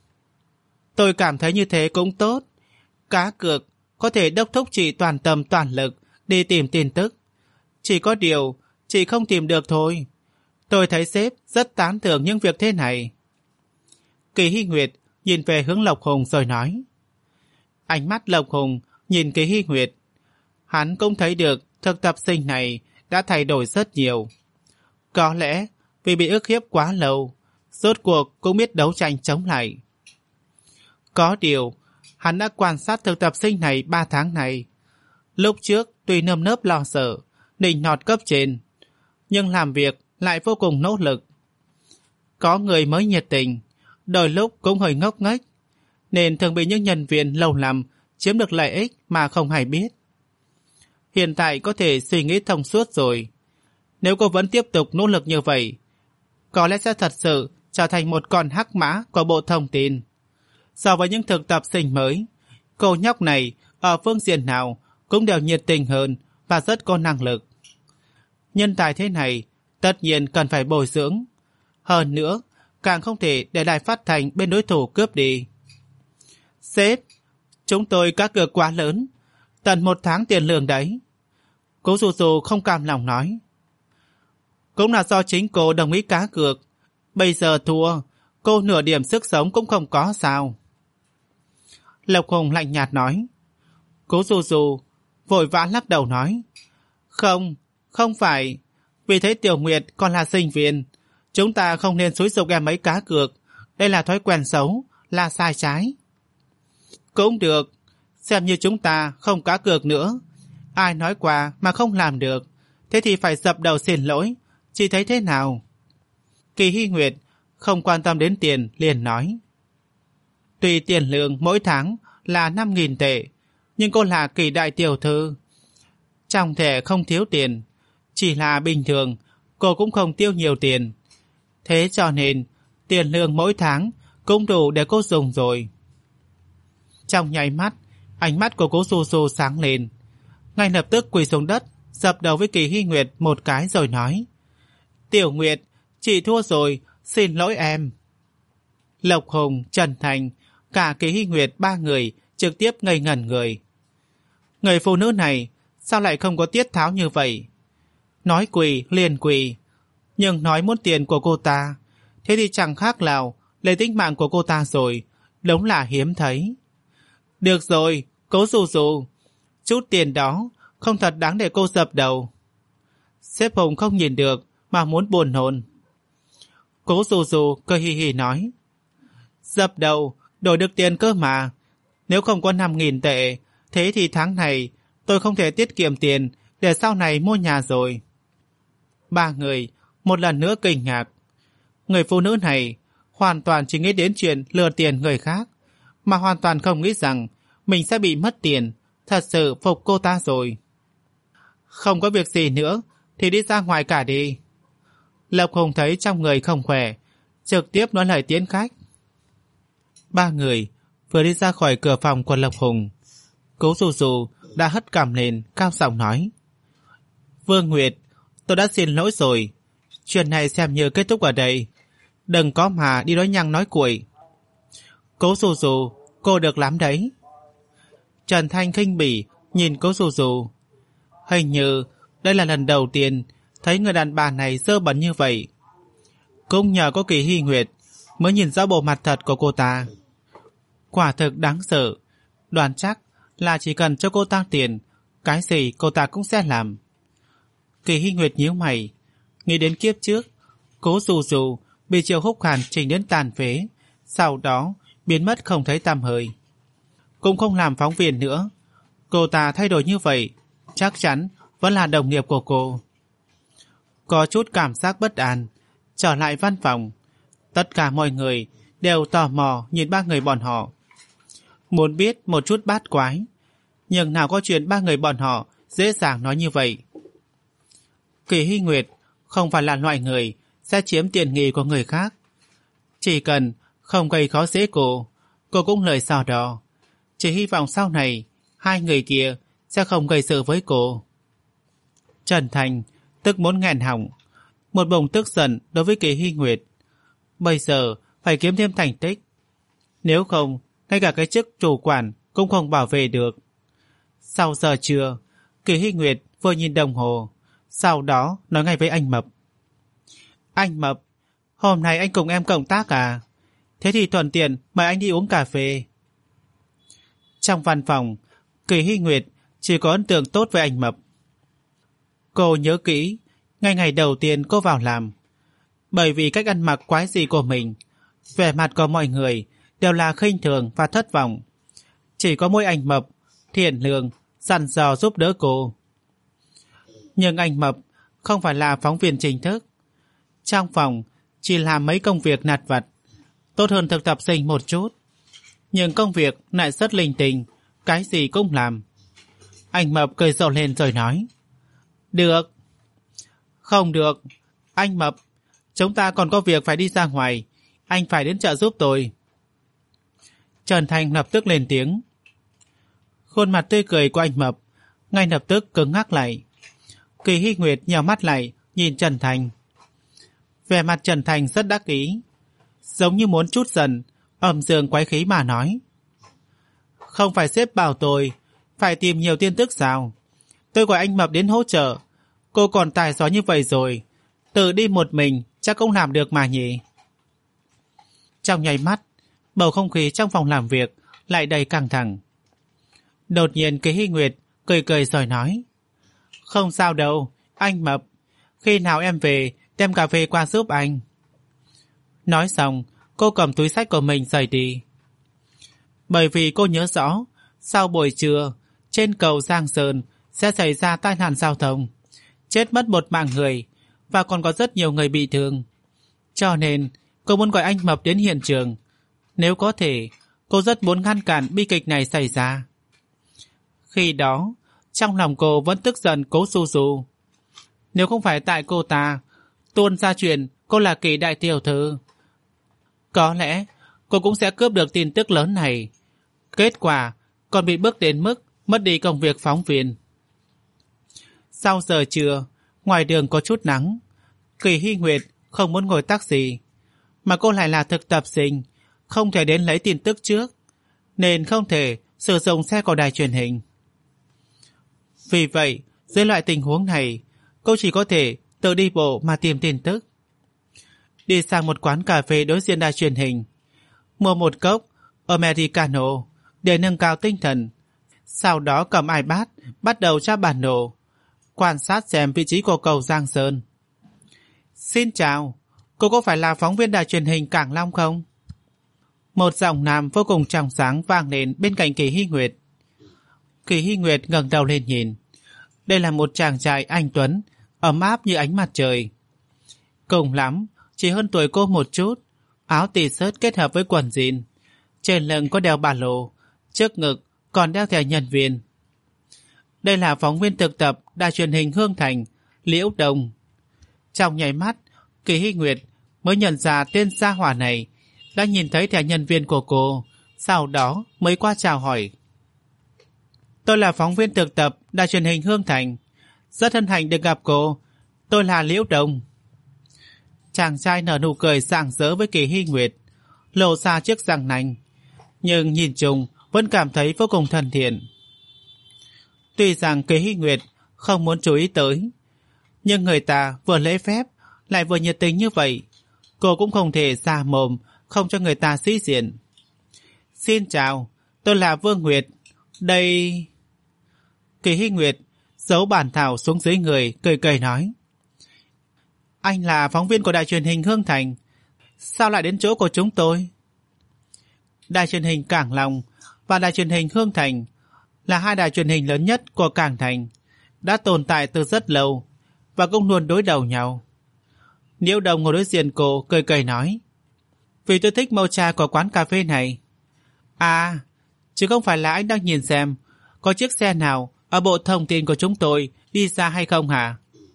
Tôi cảm thấy như thế cũng tốt. Cá cược có thể đốc thúc chị toàn tâm toàn lực đi tìm tin tức. Chỉ có điều chị không tìm được thôi. Tôi thấy sếp rất tán thưởng những việc thế này. Kỳ Hy Nguyệt nhìn về hướng Lộc Hùng rồi nói. Ánh mắt Lộc Hùng nhìn Kỳ Hy Nguyệt. Hắn cũng thấy được thực tập sinh này đã thay đổi rất nhiều. Có lẽ vì bị ức hiếp quá lâu, rốt cuộc cũng biết đấu tranh chống lại. Có điều, hắn đã quan sát thực tập sinh này ba tháng này. Lúc trước tuy nơm nớp lo sợ, nịnh nọt cấp trên, nhưng làm việc lại vô cùng nỗ lực. Có người mới nhiệt tình, đôi lúc cũng hơi ngốc nghếch, nên thường bị những nhân viên lâu năm chiếm được lợi ích mà không hay biết. Hiện tại có thể suy nghĩ thông suốt rồi. Nếu cô vẫn tiếp tục nỗ lực như vậy, có lẽ sẽ thật sự trở thành một con hắc mã của bộ thông tin. So với những thực tập sinh mới, cô nhóc này ở phương diện nào cũng đều nhiệt tình hơn và rất có năng lực. Nhân tài thế này tất nhiên cần phải bồi dưỡng. Hơn nữa, càng không thể để đài phát thanh bên đối thủ cướp đi. Sếp, chúng tôi cá cược quá lớn, tận một tháng tiền lương đấy. Cố Du Du không cam lòng nói. Cũng là do chính cô đồng ý cá cược. Bây giờ thua, cô nửa điểm sức sống cũng không có sao? Lộc Hùng lạnh nhạt nói. Cố Du Du vội vã lắc đầu nói. Không, không phải. Vì thấy Tiểu Nguyệt còn là sinh viên, chúng ta không nên xúi giục em ấy cá cược. Đây là thói quen xấu, là sai trái. Cũng được, xem như chúng ta không cá cược nữa. Ai nói qua mà không làm được, thế thì phải dập đầu xin lỗi. Chị thấy thế nào? Kỳ Hy Nguyệt không quan tâm đến tiền liền nói. Tuy tiền lương mỗi tháng là năm nghìn tệ, nhưng cô là Kỳ đại tiểu thư. Trong thẻ không thiếu tiền, chỉ là bình thường cô cũng không tiêu nhiều tiền. Thế cho nên tiền lương mỗi tháng cũng đủ để cô dùng rồi. Trong nháy mắt, ánh mắt của cô Du Du sáng lên, ngay lập tức quỳ xuống đất, dập đầu với Kỳ Hy Nguyệt một cái rồi nói. Tiểu Nguyệt, chị thua rồi, xin lỗi em. Lộc Hùng, Trần Thành, cả Kỳ Hy Nguyệt ba người trực tiếp ngây ngẩn người. Người phụ nữ này sao lại không có tiết tháo như vậy? Nói quỳ liền quỳ, nhưng nói muốn tiền của cô ta, thế thì chẳng khác nào lấy tính mạng của cô ta rồi, đúng là hiếm thấy. Được rồi, Cố Du Du, chút tiền đó không thật đáng để cô dập đầu. Sếp Hùng không nhìn được mà muốn buồn nôn. Cố Du Du cười hì hì nói. Dập đầu đổi được tiền cơ mà. Nếu không có năm nghìn tệ, thế thì tháng này tôi không thể tiết kiệm tiền để sau này mua nhà rồi. Ba người một lần nữa kinh ngạc. Người phụ nữ này hoàn toàn chỉ nghĩ đến chuyện lừa tiền người khác, mà hoàn toàn không nghĩ rằng mình sẽ bị mất tiền. Thật sự phục cô ta rồi. Không có việc gì nữa thì đi ra ngoài cả đi. Lộc Hùng thấy trong người không khỏe, trực tiếp nói lời tiễn khách. Ba người vừa đi ra khỏi cửa phòng của Lộc Hùng, Cố Dù Dù đã hất cằm lên, cao giọng nói: Vương Nguyệt, tôi đã xin lỗi rồi. Chuyện này xem như kết thúc ở đây. Đừng có mà đi nói nhăng nói cuội. Cố Dù Dù, cô được lắm đấy. Trần Thanh khinh bỉ nhìn Cố Dù Dù. Hình như đây là lần đầu tiên thấy người đàn bà này dơ bẩn như vậy. Cũng nhờ có Kỳ Hy Nguyệt mới nhìn rõ bộ mặt thật của cô ta. Quả thực đáng sợ. Đoán chắc là chỉ cần cho cô ta tiền, cái gì cô ta cũng sẽ làm. Kỳ Hy Nguyệt nhíu mày, nghĩ đến kiếp trước Cố Dù Dù bị Triệu Húc Hàn trình đến tàn phế, sau đó biến mất không thấy tăm hơi, cũng không làm phóng viên nữa. Cô ta thay đổi như vậy chắc chắn vẫn là đồng nghiệp của cô. Có chút cảm giác bất an. Trở lại văn phòng, tất cả mọi người đều tò mò nhìn ba người bọn họ, muốn biết một chút bát quái, nhưng nào có chuyện ba người bọn họ dễ dàng nói như vậy. Kỳ Hy Nguyệt không phải là loại người sẽ chiếm tiền nghỉ của người khác. Chỉ cần không gây khó dễ cô, cô cũng lời sao đó. Chỉ hy vọng sau này hai người kia sẽ không gây sự với cô. Trần Thành tức muốn nghẹn họng, một bụng tức giận đối với Kỳ Hy Nguyệt. Bây giờ phải kiếm thêm thành tích, nếu không ngay cả cái chức chủ quản cũng không bảo vệ được. Sau giờ trưa, Kỳ Hy Nguyệt vừa nhìn đồng hồ, sau đó nói ngay với anh Mập: Anh Mập, hôm nay anh cùng em cộng tác à? Thế thì thuận tiện mời anh đi uống cà phê. Trong văn phòng, Kỳ Hy Nguyệt chỉ có ấn tượng tốt với anh Mập. Cô nhớ kỹ ngay ngày đầu tiên cô vào làm, bởi vì cách ăn mặc quái dị của mình, vẻ mặt của mọi người đều là khinh thường và thất vọng. Chỉ có mỗi anh Mập thiện lương dặn dò giúp đỡ cô. Nhưng anh Mập không phải là phóng viên chính thức, trong phòng chỉ làm mấy công việc lặt vặt, tốt hơn thực tập sinh một chút, nhưng công việc lại rất linh tinh, cái gì cũng làm. Anh Mập cười rộ lên rồi nói: Được. Không được. Anh Mập, chúng ta còn có việc phải đi ra ngoài, anh phải đến chợ giúp tôi. Trần Thành lập tức lên tiếng. Khuôn mặt tươi cười của anh Mập ngay lập tức cứng ngắc lại. Kỳ Hy Nguyệt nhào mắt lại nhìn Trần Thành. Vẻ mặt Trần Thành rất đắc ý, giống như muốn trút giận, âm dương quái khí mà nói: Không phải sếp bảo tôi phải tìm nhiều tin tức sao? Tôi gọi anh Mập đến hỗ trợ, cô còn tài giỏi như vậy rồi, tự đi một mình chắc cũng làm được mà nhỉ. Trong nháy mắt, bầu không khí trong phòng làm việc lại đầy căng thẳng. Đột nhiên Kỳ Hy Nguyệt cười cười rồi nói: Không sao đâu, anh Mập, khi nào em về đem cà phê qua giúp anh. Nói xong, cô cầm túi xách của mình rời đi. Bởi vì cô nhớ rõ, sau buổi trưa, trên cầu Giang Sơn sẽ xảy ra tai nạn giao thông, chết mất một mạng người và còn có rất nhiều người bị thương. Cho nên cô muốn gọi anh Mập đến hiện trường. Nếu có thể, cô rất muốn ngăn cản bi kịch này xảy ra. Khi đó, trong lòng cô vẫn tức giận Cố Dù Dù. Nếu không phải tại cô ta tuôn ra chuyện cô là Kỳ đại tiểu thư, có lẽ cô cũng sẽ cướp được tin tức lớn này. Kết quả còn bị bước đến mức mất đi công việc phóng viên. Sau giờ trưa, ngoài đường có chút nắng. Kỳ Hy Nguyệt không muốn ngồi taxi, mà cô lại là thực tập sinh, không thể đến lấy tin tức trước, nên không thể sử dụng xe của đài truyền hình. Vì vậy, dưới loại tình huống này, cô chỉ có thể tự đi bộ mà tìm tin tức. Đi sang một quán cà phê đối diện đài truyền hình, mua một cốc Americano để nâng cao tinh thần, sau đó cầm iPad bắt đầu tra bản đồ, quan sát xem vị trí của cầu Giang Sơn. Xin chào, cô có phải là phóng viên đài truyền hình Cảng Long không? Một giọng nam vô cùng trong sáng vang lên bên cạnh Kỳ Hy Nguyệt. Kỳ Hy Nguyệt ngẩng đầu lên nhìn. Đây là một chàng trai anh tuấn, ấm áp như ánh mặt trời. Cùng lắm, chỉ hơn tuổi cô một chút, áo tì-shirt kết hợp với quần jean, trên lưng có đeo ba lô, trước ngực còn đeo thẻ nhân viên. Đây là phóng viên thực tập đài truyền hình Hương Thành, Liễu Đông. Trong nháy mắt, Kỳ Hy Nguyệt mới nhận ra tên gia hỏa này đã nhìn thấy thẻ nhân viên của cô, sau đó mới qua chào hỏi. Tôi là phóng viên thực tập đài truyền hình Hương Thành, rất hân hạnh được gặp cô. Tôi là Liễu Đông. Chàng trai nở nụ cười rạng rỡ với Kỳ Hy Nguyệt, lộ ra chiếc răng nanh, nhưng nhìn chung vẫn cảm thấy vô cùng thân thiện. Tuy rằng Kỳ Hy Nguyệt không muốn chú ý tới, nhưng người ta vừa lễ phép lại vừa nhiệt tình như vậy, cô cũng không thể ra mồm không cho người ta sĩ diện. Xin chào, tôi là Vương Nguyệt. Đây... Kỳ Hy Nguyệt giấu bản thảo xuống dưới người, cười cười nói. Anh là phóng viên của đài truyền hình Hương Thành, sao lại đến chỗ của chúng tôi? Đài truyền hình Cảng Long và đài truyền hình Hương Thành là hai đài truyền hình lớn nhất của Cảng Thành, đã tồn tại từ rất lâu và cũng luôn đối đầu nhau. Liễu Đông ngồi đối diện cô, cười cười nói. Vì tôi thích màu trà của quán cà phê này. À, chứ không phải là anh đang nhìn xem có chiếc xe nào ở bộ thông tin của chúng tôi đi ra hay không hả?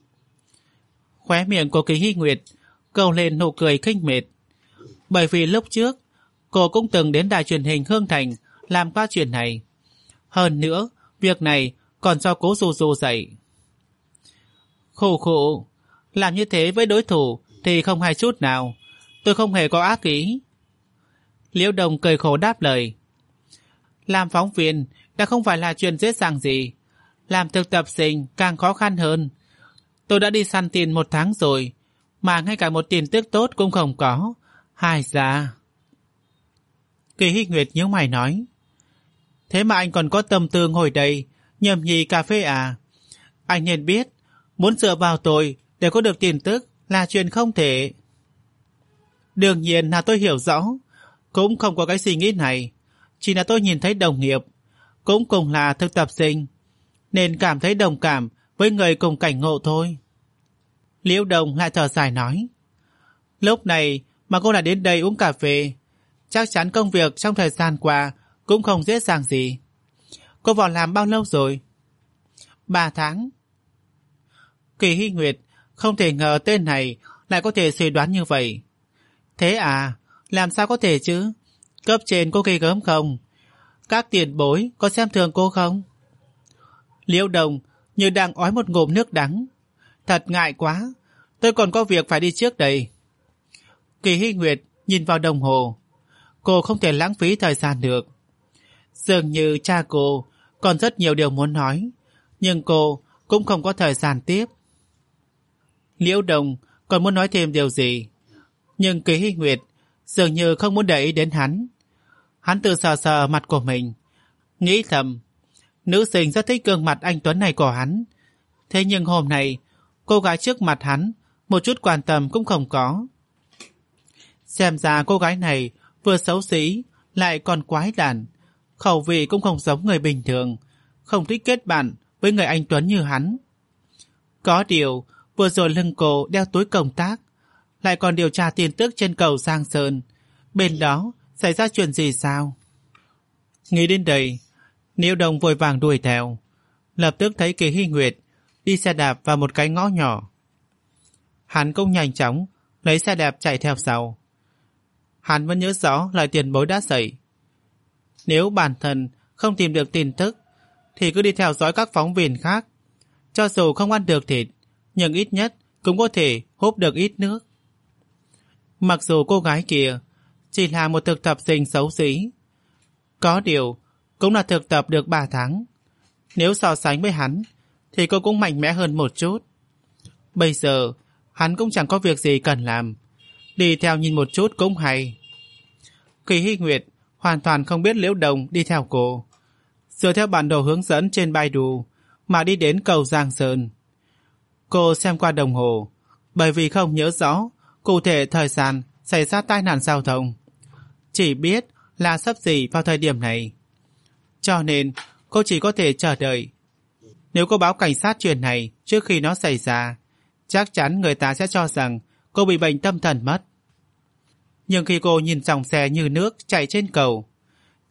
Khóe miệng của Kỳ Hy Nguyệt câu lên nụ cười khinh mệt, bởi vì lúc trước cô cũng từng đến đài truyền hình Hương Thành làm qua chuyện này. Hơn nữa, việc này còn do cố Du Du dạy. Khổ khổ, làm như thế với đối thủ thì không hay chút nào. Tôi không hề có ác ý. Liễu Đông cười khổ đáp lời. Làm phóng viên đã không phải là chuyện dễ dàng gì. Làm thực tập sinh càng khó khăn hơn. Tôi đã đi săn tin một tháng rồi, mà ngay cả một tin tức tốt cũng không có. Hai ra. Kỳ Hy Nguyệt nhíu mày nói. Thế mà anh còn có tâm tư ngồi đây nhâm nhi cà phê à? Anh nên biết, muốn dựa vào tôi để có được tin tức là chuyện không thể. Đương nhiên là tôi hiểu rõ, cũng không có cái suy nghĩ này. Chỉ là tôi nhìn thấy đồng nghiệp, cũng cùng là thực tập sinh, nên cảm thấy đồng cảm với người cùng cảnh ngộ thôi. Liễu Đông lại thở dài nói. Lúc này mà cô lại đến đây uống cà phê, chắc chắn công việc trong thời gian qua cũng không dễ dàng gì. Cô vào làm bao lâu rồi? Ba tháng. Kỳ Hy Nguyệt không thể ngờ tên này lại có thể suy đoán như vậy. Thế à, làm sao có thể chứ? Cấp trên cô ghê gớm không? Các tiền bối có xem thường cô không? Liễu Đông như đang ói một ngụm nước đắng. Thật ngại quá, tôi còn có việc phải đi trước đây. Kỳ Hy Nguyệt nhìn vào đồng hồ. Cô không thể lãng phí thời gian được. Dường như cha cô còn rất nhiều điều muốn nói, nhưng cô cũng không có thời gian tiếp. Liễu Đông còn muốn nói thêm điều gì, nhưng Kỳ Hy Nguyệt dường như không muốn để ý đến hắn. Hắn tự sờ sờ mặt của mình, nghĩ thầm, nữ sinh rất thích gương mặt anh tuấn này của hắn. Thế nhưng hôm nay cô gái trước mặt hắn một chút quan tâm cũng không có. Xem ra cô gái này vừa xấu xí lại còn quái đản, khẩu vị cũng không giống người bình thường, không thích kết bạn với người anh tuấn như hắn. Có điều vừa rồi lưng cô đeo túi công tác, lại còn điều tra tin tức trên cầu Giang Sơn. Bên đó xảy ra chuyện gì sao? Nghĩ đến đây, Liễu Đông vội vàng đuổi theo, lập tức thấy Kỳ Hy Nguyệt đi xe đạp vào một cái ngõ nhỏ. Hắn cũng nhanh chóng lấy xe đạp chạy theo sau. Hắn vẫn nhớ rõ lời tiền bối đã dạy. Nếu bản thân không tìm được tin tức thì cứ đi theo dõi các phóng viên khác. Cho dù không ăn được thịt, nhưng ít nhất cũng có thể húp được ít nước. Mặc dù cô gái kia chỉ là một thực tập sinh xấu xí, có điều cũng là thực tập được ba tháng. Nếu so sánh với hắn thì cô cũng mạnh mẽ hơn một chút. Bây giờ hắn cũng chẳng có việc gì cần làm, đi theo nhìn một chút cũng hay. Kỳ Hy Nguyệt hoàn toàn không biết Liễu Đông đi theo cô, dựa theo bản đồ hướng dẫn trên Baidu mà đi đến cầu Giang Sơn. Cô xem qua đồng hồ, bởi vì không nhớ rõ cụ thể thời gian xảy ra tai nạn giao thông, chỉ biết là sắp xỉ vào thời điểm này, cho nên cô chỉ có thể chờ đợi. Nếu cô báo cảnh sát chuyện này trước khi nó xảy ra, chắc chắn người ta sẽ cho rằng cô bị bệnh tâm thần mất. Nhưng khi cô nhìn dòng xe như nước chạy trên cầu,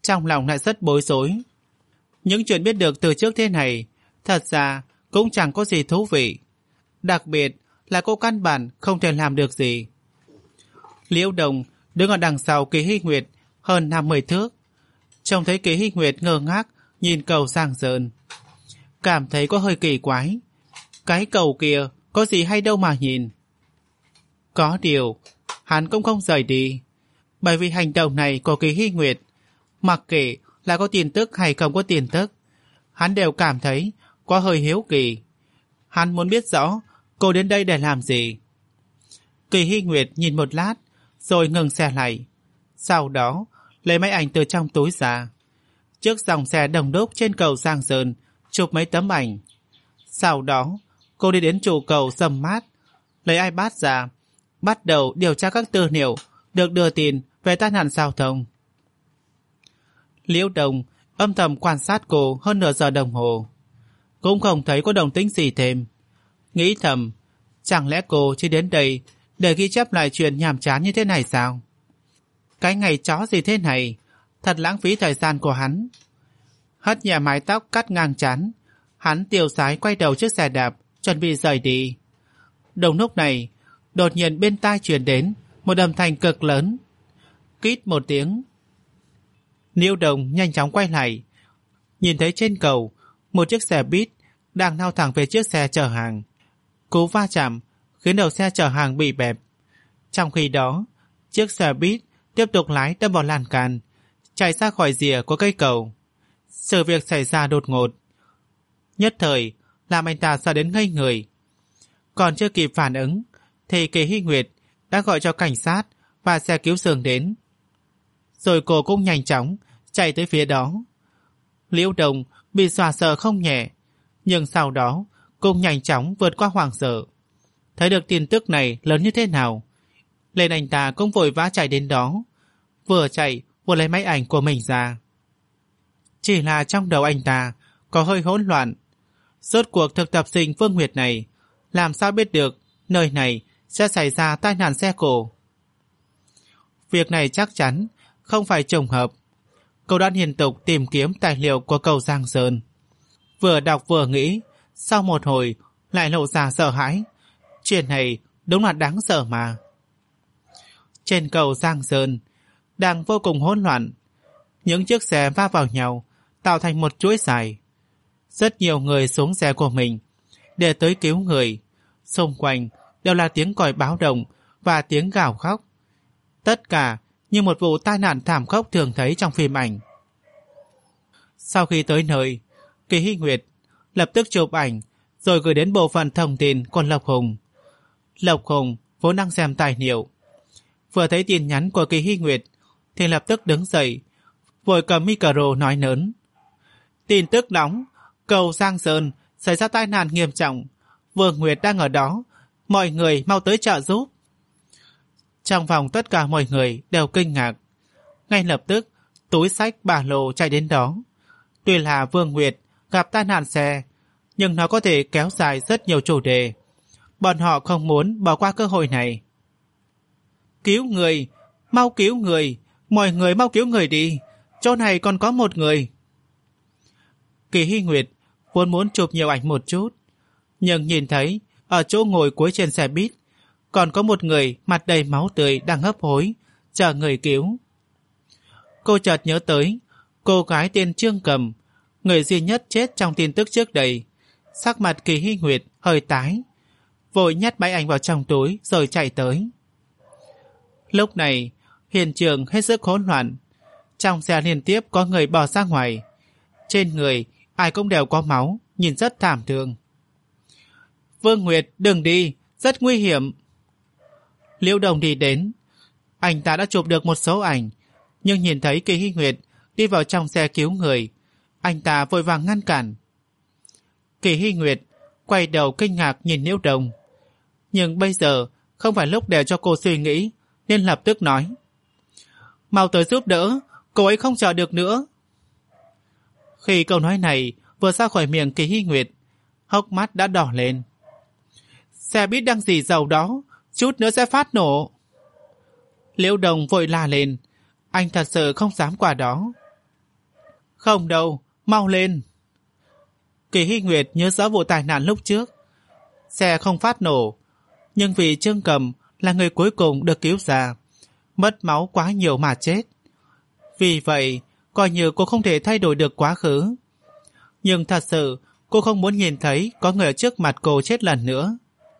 trong lòng lại rất bối rối. Những chuyện biết được từ trước thế này thật ra cũng chẳng có gì thú vị. Đặc biệt là cô căn bản không thể làm được gì. Liễu Đồng đứng ở đằng sau Kỳ Hy Nguyệt hơn năm mươi thước. Trông thấy Kỳ Hy Nguyệt ngơ ngác nhìn cầu Giang Sơn, cảm thấy có hơi kỳ quái. Cái cầu kia có gì hay đâu mà nhìn. Có điều hắn cũng không rời đi, bởi vì hành động này của Kỳ Hy Nguyệt, mặc kệ là có tin tức hay không có tin tức, hắn đều cảm thấy có hơi hiếu kỳ. Hắn muốn biết rõ cô đến đây để làm gì. Kỳ Hy Nguyệt nhìn một lát rồi ngừng xe lại, sau đó lấy máy ảnh từ trong túi ra, trước dòng xe đông đúc trên cầu Giang Sơn chụp mấy tấm ảnh. Sau đó cô đi đến trụ cầu Sầm Mát, lấy iPad ra, bắt đầu điều tra các tư liệu được đưa tin về tai nạn giao thông. Liễu Đồng âm thầm quan sát cô hơn nửa giờ đồng hồ, cũng không thấy có động tĩnh gì thêm. Nghĩ thầm, chẳng lẽ cô chỉ đến đây để ghi chép lại chuyện nhàm chán như thế này sao? Cái ngày chó gì thế này, thật lãng phí thời gian của hắn. Hất nhẹ mái tóc cắt ngang trán, hắn tiêu sái quay đầu chiếc xe đạp, chuẩn bị rời đi. Đồng lúc này, đột nhiên bên tai truyền đến một âm thanh cực lớn. Kít một tiếng. Liễu Đồng nhanh chóng quay lại, nhìn thấy trên cầu một chiếc xe buýt đang lao thẳng về chiếc xe chở hàng. Cú va chạm khiến đầu xe chở hàng bị bẹp. Trong khi đó, chiếc xe buýt tiếp tục lái đâm vào lan can, chạy ra khỏi rìa của cây cầu. Sự việc xảy ra đột ngột, nhất thời làm anh ta sợ đến ngây người. Còn chưa kịp phản ứng thì Kỳ Hy Nguyệt đã gọi cho cảnh sát và xe cứu thương đến. Rồi cô cũng nhanh chóng chạy tới phía đó. Liễu Đồng bị dọa sợ không nhẹ, nhưng sau đó cũng nhanh chóng vượt qua hoảng sợ. Thấy được tin tức này lớn như thế nào, nên anh ta cũng vội vã chạy đến đó, vừa chạy vừa lấy máy ảnh của mình ra. Chỉ là trong đầu anh ta có hơi hỗn loạn. Rốt cuộc thực tập sinh Phương Nguyệt này làm sao biết được nơi này sẽ xảy ra tai nạn xe cộ? Việc này chắc chắn không phải trùng hợp. Cô đã liên tục tìm kiếm tài liệu của cầu Giang Sơn, vừa đọc vừa nghĩ, sau một hồi lại lộ ra sợ hãi. Chuyện này đúng là đáng sợ mà. Trên cầu Giang Sơn đang vô cùng hỗn loạn, những chiếc xe va vào nhau tạo thành một chuỗi dài. Rất nhiều người xuống xe của mình để tới cứu người. Xung quanh đều là tiếng còi báo động và tiếng gào khóc, tất cả như một vụ tai nạn thảm khốc thường thấy trong phim ảnh. Sau khi tới nơi, Kỳ Hy Nguyệt lập tức chụp ảnh rồi gửi đến bộ phận thông tin của Lộc Hùng. Lộc Hùng vốn đang xem tài liệu, vừa thấy tin nhắn của Kỳ Hy Nguyệt thì lập tức đứng dậy, vội cầm micro nói lớn: tin tức nóng, cầu Giang Sơn xảy ra tai nạn nghiêm trọng, Vương Nguyệt đang ở đó, mọi người mau tới trợ giúp. Trong phòng tất cả mọi người đều kinh ngạc. Ngay lập tức túi xách ba lô chạy đến đó. Tuy là Vương Nguyệt gặp tai nạn xe, nhưng nó có thể kéo dài rất nhiều chủ đề. Bọn họ không muốn bỏ qua cơ hội này. Cứu người, mau cứu người, mọi người mau cứu người đi, chỗ này còn có một người. Kỳ Hy Nguyệt vốn muốn chụp nhiều ảnh một chút, nhưng nhìn thấy ở chỗ ngồi cuối trên xe buýt còn có một người mặt đầy máu tươi đang hấp hối chờ người cứu. Cô chợt nhớ tới cô gái tên Trương Cầm, người duy nhất chết trong tin tức trước đây. Sắc mặt Kỳ Hy Nguyệt hơi tái, vội nhét máy ảnh vào trong túi rồi chạy tới. Lúc này hiện trường hết sức hỗn loạn. Trong xe liên tiếp có người bò ra ngoài, trên người ai cũng đều có máu, nhìn rất thảm thương. Vương Nguyệt, đừng đi, rất nguy hiểm. Liễu Đồng đi đến. Anh ta đã chụp được một số ảnh, nhưng nhìn thấy Kỳ Hy Nguyệt đi vào trong xe cứu người, anh ta vội vàng ngăn cản. Kỳ Hy Nguyệt quay đầu kinh ngạc nhìn Liễu Đồng, nhưng bây giờ không phải lúc để cho cô suy nghĩ, nên lập tức nói: mau tới giúp đỡ, cô ấy không chờ được nữa. Khi câu nói này vừa ra khỏi miệng Kỳ Hy Nguyệt, hốc mắt đã đỏ lên. Xe buýt đang dì dầu đó, chút nữa sẽ phát nổ. Liễu Đồng vội la lên, anh thật sự không dám qua đó. Không đâu, mau lên. Kỳ Hy Nguyệt nhớ rõ vụ tai nạn lúc trước. Xe không phát nổ, nhưng vì Trương Cầm là người cuối cùng được cứu ra, mất máu quá nhiều mà chết. Vì vậy, coi như cô không thể thay đổi được quá khứ. Nhưng thật sự, cô không muốn nhìn thấy có người ở trước mặt cô chết lần nữa.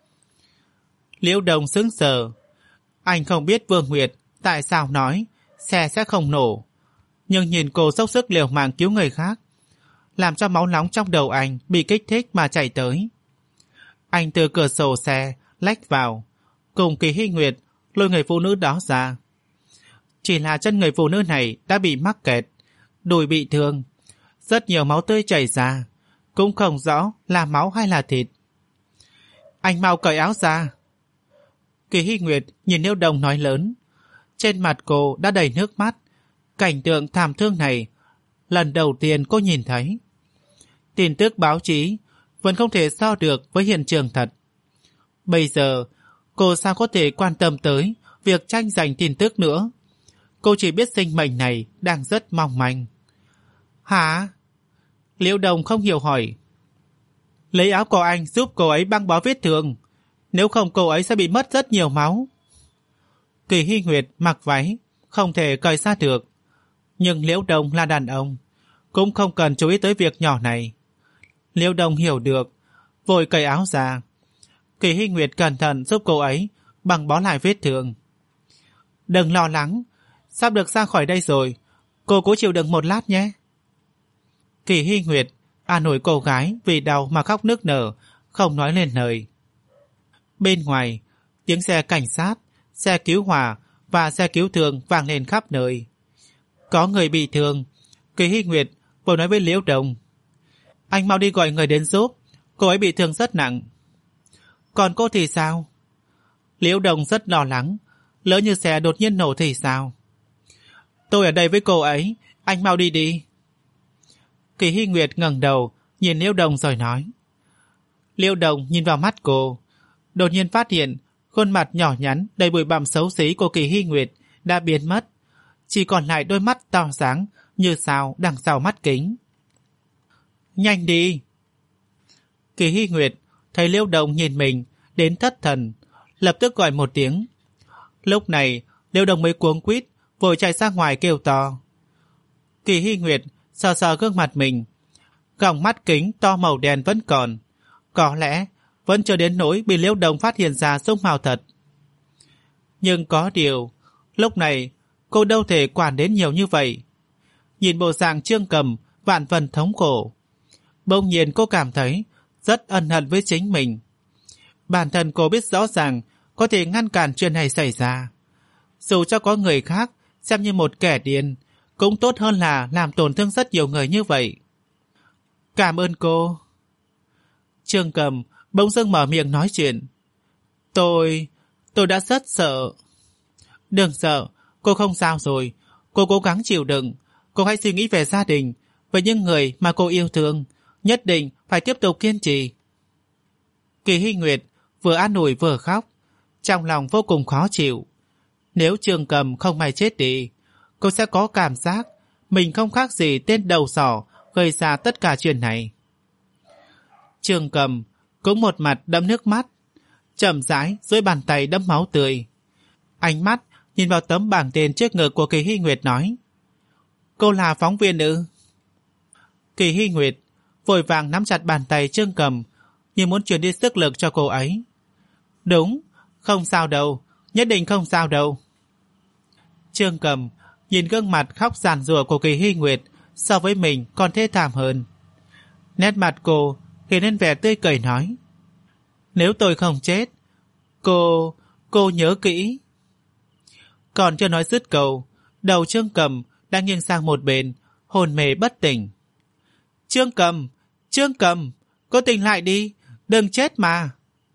Liễu Đồng sững sờ. Anh không biết Vương Nguyệt tại sao nói xe sẽ không nổ, nhưng nhìn cô dốc sức liều mạng cứu người khác, làm cho máu nóng trong đầu anh bị kích thích mà chạy tới. Anh từ cửa sổ xe lách vào, cùng Kỳ Hy Nguyệt lôi người phụ nữ đó ra. Chỉ là chân người phụ nữ này đã bị mắc kẹt, đùi bị thương, rất nhiều máu tươi chảy ra, cũng không rõ là máu hay là thịt. Anh mau cởi áo ra. Kỳ Hy Nguyệt nhìn Liễu Đồng nói lớn. Trên mặt cô đã đầy nước mắt. Cảnh tượng thảm thương này lần đầu tiên cô nhìn thấy. Tin tức báo chí vẫn không thể so được với hiện trường thật. Bây giờ cô sao có thể quan tâm tới việc tranh giành tin tức nữa. Cô chỉ biết sinh mệnh này đang rất mong manh. Hả? Liễu Đồng không hiểu hỏi. Lấy áo của anh giúp cô ấy băng bó vết thương, nếu không cô ấy sẽ bị mất rất nhiều máu. Kỳ Hy Nguyệt mặc váy không thể cởi ra được, nhưng Liễu Đồng là đàn ông, cũng không cần chú ý tới việc nhỏ này. Liễu Đồng hiểu được, vội cởi áo ra. Kỳ Hy Nguyệt cẩn thận giúp cô ấy băng bó lại vết thương. Đừng lo lắng, sắp được ra khỏi đây rồi, cô cố chịu đựng một lát nhé. Kỳ Hy Nguyệt an ủi cô gái vì đau mà khóc nức nở, không nói lên lời. Bên ngoài, tiếng xe cảnh sát, xe cứu hỏa và xe cứu thương vang lên khắp nơi. Có người bị thương. Kỳ Hy Nguyệt vừa nói với Liễu Đồng. Anh mau đi gọi người đến giúp, cô ấy bị thương rất nặng. Còn cô thì sao? Liễu Đồng rất lo lắng, lỡ như xe đột nhiên nổ thì sao? Tôi ở đây với cô ấy, anh mau đi đi. Kỳ Hy Nguyệt ngẩng đầu nhìn Liễu Đồng rồi nói. Liễu Đồng nhìn vào mắt cô, đột nhiên phát hiện khuôn mặt nhỏ nhắn đầy bụi bặm xấu xí của Kỳ Hy Nguyệt đã biến mất, chỉ còn lại đôi mắt to sáng như sao đằng sau mắt kính. Nhanh đi! Kỳ Hy Nguyệt thấy Liễu Đồng nhìn mình đến thất thần, lập tức gọi một tiếng. Lúc này Liễu Đồng mới cuống quýt vội chạy ra ngoài kêu to. Kỳ Hy Nguyệt sờ sờ gương mặt mình, gọng mắt kính to màu đen vẫn còn, có lẽ vẫn chưa đến nỗi bị Liễu Đồng phát hiện ra dung mạo thật. Nhưng có điều, lúc này cô đâu thể quản đến nhiều như vậy. Nhìn bộ dạng Trương Cầm vạn phần thống khổ, bỗng nhiên cô cảm thấy rất ân hận với chính mình. Bản thân cô biết rõ ràng có thể ngăn cản chuyện này xảy ra. Dù cho có người khác xem như một kẻ điên, cũng tốt hơn là làm tổn thương rất nhiều người như vậy. Cảm ơn cô. Trương Cầm bỗng dưng mở miệng nói chuyện. Tôi... tôi đã rất sợ. Đừng sợ, cô không sao rồi. Cô cố gắng chịu đựng. Cô hãy suy nghĩ về gia đình, về những người mà cô yêu thương. Nhất định phải tiếp tục kiên trì. Kỳ Hy Nguyệt vừa an ủi vừa khóc, trong lòng vô cùng khó chịu. Nếu Trương Cầm không may chết đi, cô sẽ có cảm giác mình không khác gì tên đầu sỏ gây ra tất cả chuyện này. Trương Cầm cũng một mặt đẫm nước mắt, chậm rãi dưới bàn tay đẫm máu tươi. Ánh mắt nhìn vào tấm bảng tên trước ngực của Kỳ Hy Nguyệt nói. Cô là phóng viên ư? Kỳ Hy Nguyệt vội vàng nắm chặt bàn tay Trương Cầm như muốn truyền đi sức lực cho cô ấy. Đúng, không sao đâu, nhất định không sao đâu. Trương Cầm nhìn gương mặt khóc giàn giụa của Kỳ Hy Nguyệt so với mình còn thê thảm hơn. Nét mặt cô hiện lên vẻ tươi cười nói. Nếu tôi không chết, cô... cô nhớ kỹ. Còn chưa nói dứt câu, đầu Trương Cầm đang nghiêng sang một bên, hôn mê bất tỉnh. Trương Cầm, Trương Cầm, cô tỉnh lại đi, đừng chết mà.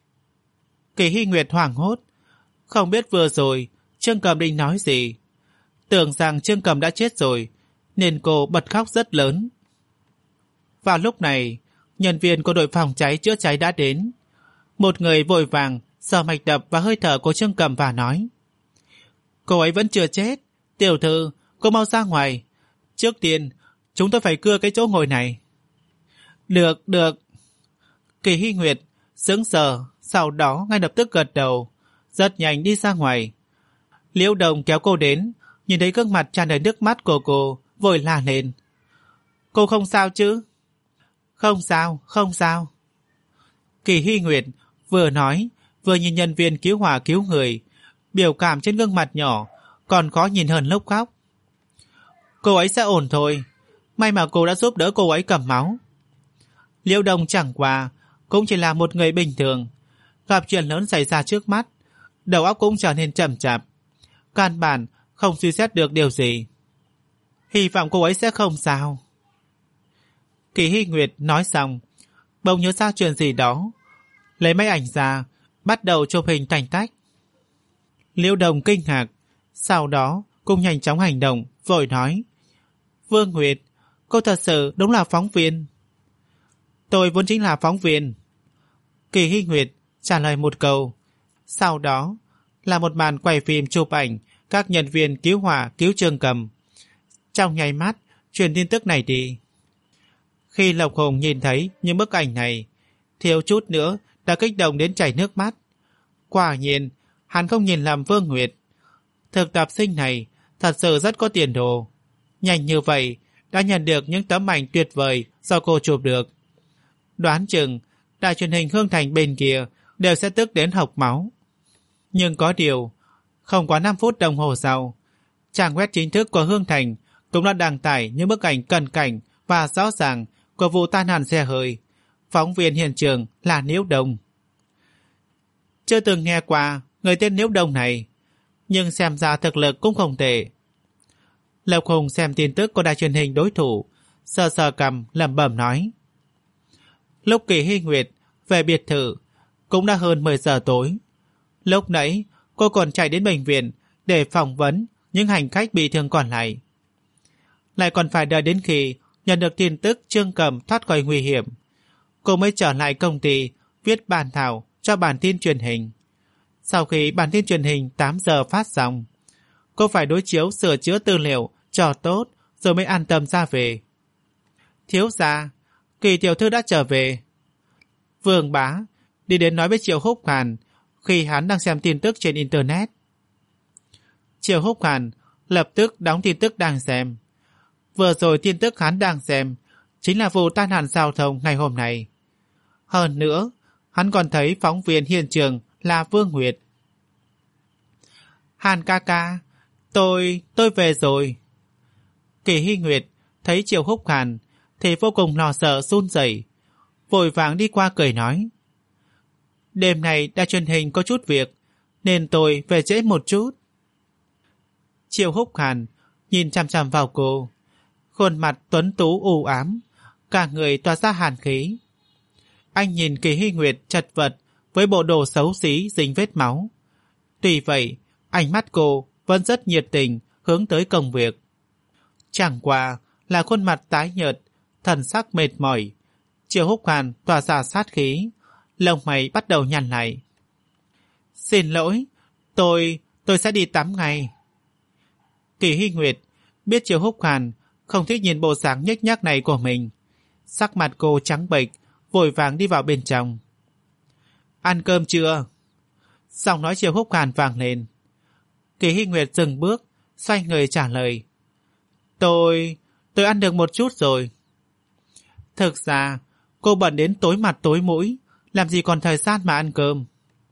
Kỳ Hy Nguyệt hoảng hốt, không biết vừa rồi Trương Cầm định nói gì. Tưởng rằng Trương Cầm đã chết rồi, nên cô bật khóc rất lớn. Vào lúc này, nhân viên của đội phòng cháy chữa cháy đã đến. Một người vội vàng sờ mạch đập và hơi thở của Trương Cầm và nói. Cô ấy vẫn chưa chết. Tiểu thư, cô mau ra ngoài. Trước tiên, chúng tôi phải cưa cái chỗ ngồi này. Được, được. Kỳ Hy Nguyệt sững sờ, sau đó ngay lập tức gật đầu, rất nhanh đi ra ngoài. Liễu Đồng kéo cô đến, nhìn thấy gương mặt tràn đầy nước mắt của cô, vội la lên. Cô không sao chứ? Không sao, không sao. Kỳ Hy Nguyệt vừa nói, vừa nhìn nhân viên cứu hỏa cứu người, biểu cảm trên gương mặt nhỏ còn khó nhìn hơn lúc khóc. Cô ấy sẽ ổn thôi, may mà cô đã giúp đỡ cô ấy cầm máu. Liễu Đồng chẳng qua cũng chỉ là một người bình thường, gặp chuyện lớn xảy ra trước mắt, đầu óc cũng trở nên chậm chạp, căn bản không suy xét được điều gì. Hy vọng cô ấy sẽ không sao. Kỳ Hy Nguyệt nói xong, bỗng nhớ ra chuyện gì đó, lấy máy ảnh ra, bắt đầu chụp hình tành tách. Liễu Đồng kinh ngạc, sau đó cũng nhanh chóng hành động, vội nói. Vương Nguyệt, cô thật sự đúng là phóng viên. Tôi vốn chính là phóng viên. Kỳ Hy Nguyệt trả lời một câu, sau đó là một màn quay phim chụp ảnh các nhân viên cứu hỏa cứu Trương Cầm. Trong nháy mắt truyền tin tức này đi. Khi Lộc Hùng nhìn thấy những bức ảnh này, thiếu chút nữa đã kích động đến chảy nước mắt. Quả nhiên hắn không nhìn lầm Vương Nguyệt. Thực tập sinh này thật sự rất có tiền đồ, nhanh như vậy đã nhận được những tấm ảnh tuyệt vời do cô chụp được. Đoán chừng đài truyền hình Hương Thành bên kia đều sẽ tức đến hộc máu. Nhưng có điều, không quá năm phút đồng hồ sau, trang web chính thức của Hương Thành cũng đã đăng tải những bức ảnh cận cảnh và rõ ràng của vụ tai nạn xe hơi. Phóng viên hiện trường là Liễu Đồng. Chưa từng nghe qua người tên Liễu Đồng này, nhưng xem ra thực lực cũng không tệ. Lộc Hùng xem tin tức của đài truyền hình đối thủ, sờ sờ cằm lẩm bẩm nói. Lúc Kỳ Hy Nguyệt về biệt thự cũng đã hơn mười giờ tối. Lúc nãy cô còn chạy đến bệnh viện để phỏng vấn những hành khách bị thương còn lại. Lại còn phải đợi đến khi nhận được tin tức Trương Cầm thoát khỏi nguy hiểm, cô mới trở lại công ty viết bản thảo cho bản tin truyền hình. Sau khi bản tin truyền hình tám giờ phát xong, cô phải đối chiếu sửa chữa tư liệu cho tốt rồi mới an tâm ra về. Thiếu gia, Kỳ tiểu thư đã trở về. Vương Bá đi đến nói với Triệu Húc Hàn khi hắn đang xem tin tức trên internet. Triệu Húc Hàn lập tức đóng tin tức đang xem. Vừa rồi tin tức hắn đang xem chính là vụ tai nạn giao thông ngày hôm nay. Hơn nữa, hắn còn thấy phóng viên hiện trường là Vương Nguyệt. Hàn ca ca, tôi, tôi về rồi. Kỳ Hy Nguyệt thấy Triệu Húc Hàn thì vô cùng lo sợ run rẩy, vội vàng đi qua cười nói. Đêm nay đài truyền hình có chút việc, nên tôi về trễ một chút. Triệu Húc Hàn nhìn chằm chằm vào cô, khuôn mặt tuấn tú u ám, cả người tỏa ra hàn khí. Anh nhìn Kỳ Hy Nguyệt chật vật với bộ đồ xấu xí dính vết máu. Tuy vậy, ánh mắt cô vẫn rất nhiệt tình hướng tới công việc. Chẳng qua là khuôn mặt tái nhợt, thần sắc mệt mỏi. Triệu Húc Hàn tỏa ra sát khí, lông mày bắt đầu nhăn lại. Xin lỗi, tôi, tôi sẽ đi tắm ngay. Kỳ Hy Nguyệt biết Triệu Húc Hàn không thích nhìn bộ dáng nhếch nhác này của mình, sắc mặt cô trắng bệch, vội vàng đi vào bên trong. Ăn cơm chưa? Giọng nói Triệu Húc Hàn vang lên. Kỳ Hy Nguyệt dừng bước, xoay người trả lời. Tôi, tôi ăn được một chút rồi. Thực ra, cô bận đến tối mặt tối mũi, làm gì còn thời gian mà ăn cơm.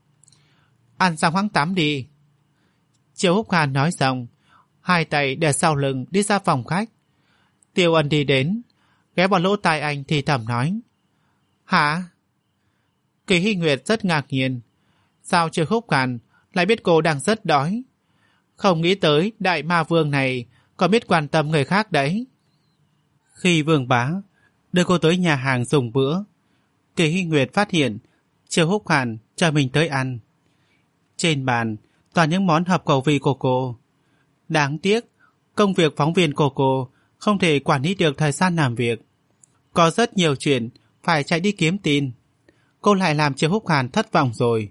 Ăn xong hẵng tắm đi. Triệu Húc Hàn nói xong, hai tay để sau lưng đi ra phòng khách. Tiêu Ân đi đến, ghé vào lỗ tai anh thì thầm nói. Hả? Kỳ Hy Nguyệt rất ngạc nhiên. Sao Triệu Húc Hàn lại biết cô đang rất đói? Không nghĩ tới đại ma vương này còn biết quan tâm người khác đấy. Khi Vương Bá đưa cô tới nhà hàng dùng bữa, Kỳ Hy Nguyệt phát hiện Triệu Húc Hàn chờ mình tới ăn. Trên bàn toàn những món hợp khẩu vị của cô. Đáng tiếc, công việc phóng viên của cô không thể quản lý được thời gian làm việc. Có rất nhiều chuyện phải chạy đi kiếm tin. Cô lại làm Triệu Húc Hàn thất vọng rồi.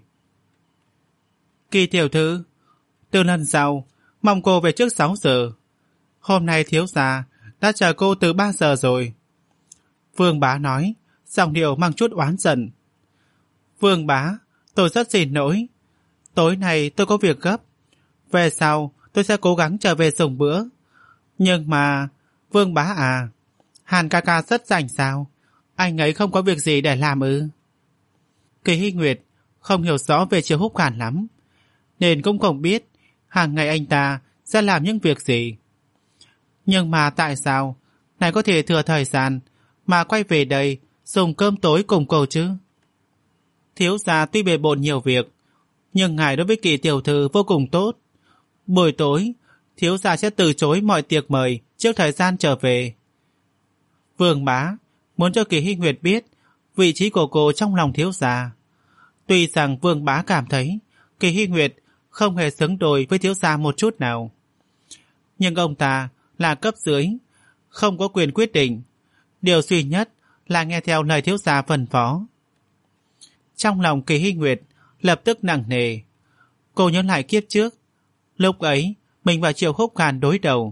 Kỳ tiểu thư, từ lần sau mong cô về trước sáu giờ. Hôm nay thiếu gia đã chờ cô từ ba giờ rồi. Vương Bá nói, giọng điệu mang chút oán giận. Vương Bá, tôi rất xin lỗi. Tối nay tôi có việc gấp. Về sau tôi sẽ cố gắng trở về dùng bữa. Nhưng mà, Vương Bá à, Hàn ca ca rất rảnh sao? Anh ấy không có việc gì để làm ư? Kỳ Hy Nguyệt không hiểu rõ về Triệu Húc Hàn lắm, nên cũng không biết hàng ngày anh ta sẽ làm những việc gì. Nhưng mà tại sao lại có thể thừa thời gian mà quay về đây dùng cơm tối cùng cô chứ? Thiếu gia tuy bề bộn nhiều việc, nhưng ngài đối với Kỳ tiểu thư vô cùng tốt. Buổi tối, thiếu gia sẽ từ chối mọi tiệc mời trước thời gian trở về. Vương Bá muốn cho Kỳ Hy Nguyệt biết vị trí của cô trong lòng thiếu gia. Tuy rằng Vương Bá cảm thấy Kỳ Hy Nguyệt không hề xứng đôi với thiếu gia một chút nào, nhưng ông ta là cấp dưới, không có quyền quyết định. Điều duy nhất là nghe theo lời thiếu gia phân phó. Trong lòng Kỳ Hy Nguyệt lập tức nặng nề. Cô nhớ lại kiếp trước, lúc ấy mình và Triệu Húc Hàn đối đầu.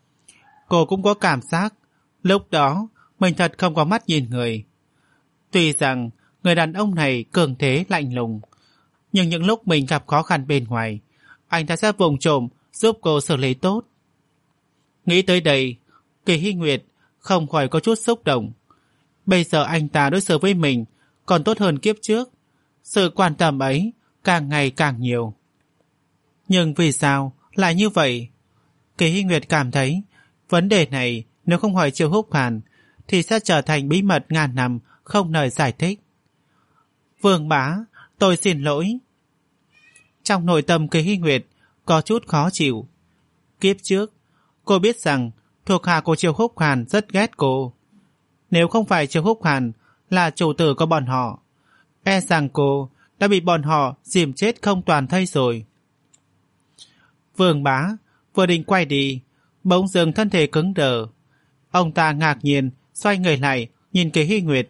Cô cũng có cảm giác lúc đó mình thật không có mắt nhìn người. Tuy rằng người đàn ông này cường thế lạnh lùng, nhưng những lúc mình gặp khó khăn bên ngoài, anh ta sẽ vùng trộm giúp cô xử lý tốt. Nghĩ tới đây, Kỳ Hy Nguyệt không khỏi có chút xúc động. Bây giờ anh ta đối xử với mình còn tốt hơn kiếp trước. Sự quan tâm ấy càng ngày càng nhiều. Nhưng vì sao lại như vậy? Kỳ Hy Nguyệt cảm thấy vấn đề này nếu không hỏi Triệu Húc Hàn thì sẽ trở thành bí mật ngàn năm không lời giải thích. Vương Bá, tôi xin lỗi. Trong nội tâm Kỳ Hy Nguyệt có chút khó chịu. Kiếp trước, cô biết rằng thuộc hạ của Triệu Húc Hàn rất ghét cô. Nếu không phải Triệu Húc Hàn là chủ tử của bọn họ, e rằng cô đã bị bọn họ dìm chết không toàn thây rồi. Vương Bá vừa định quay đi, bỗng dưng thân thể cứng đờ. Ông ta ngạc nhiên xoay người lại nhìn Kỳ Hy Nguyệt.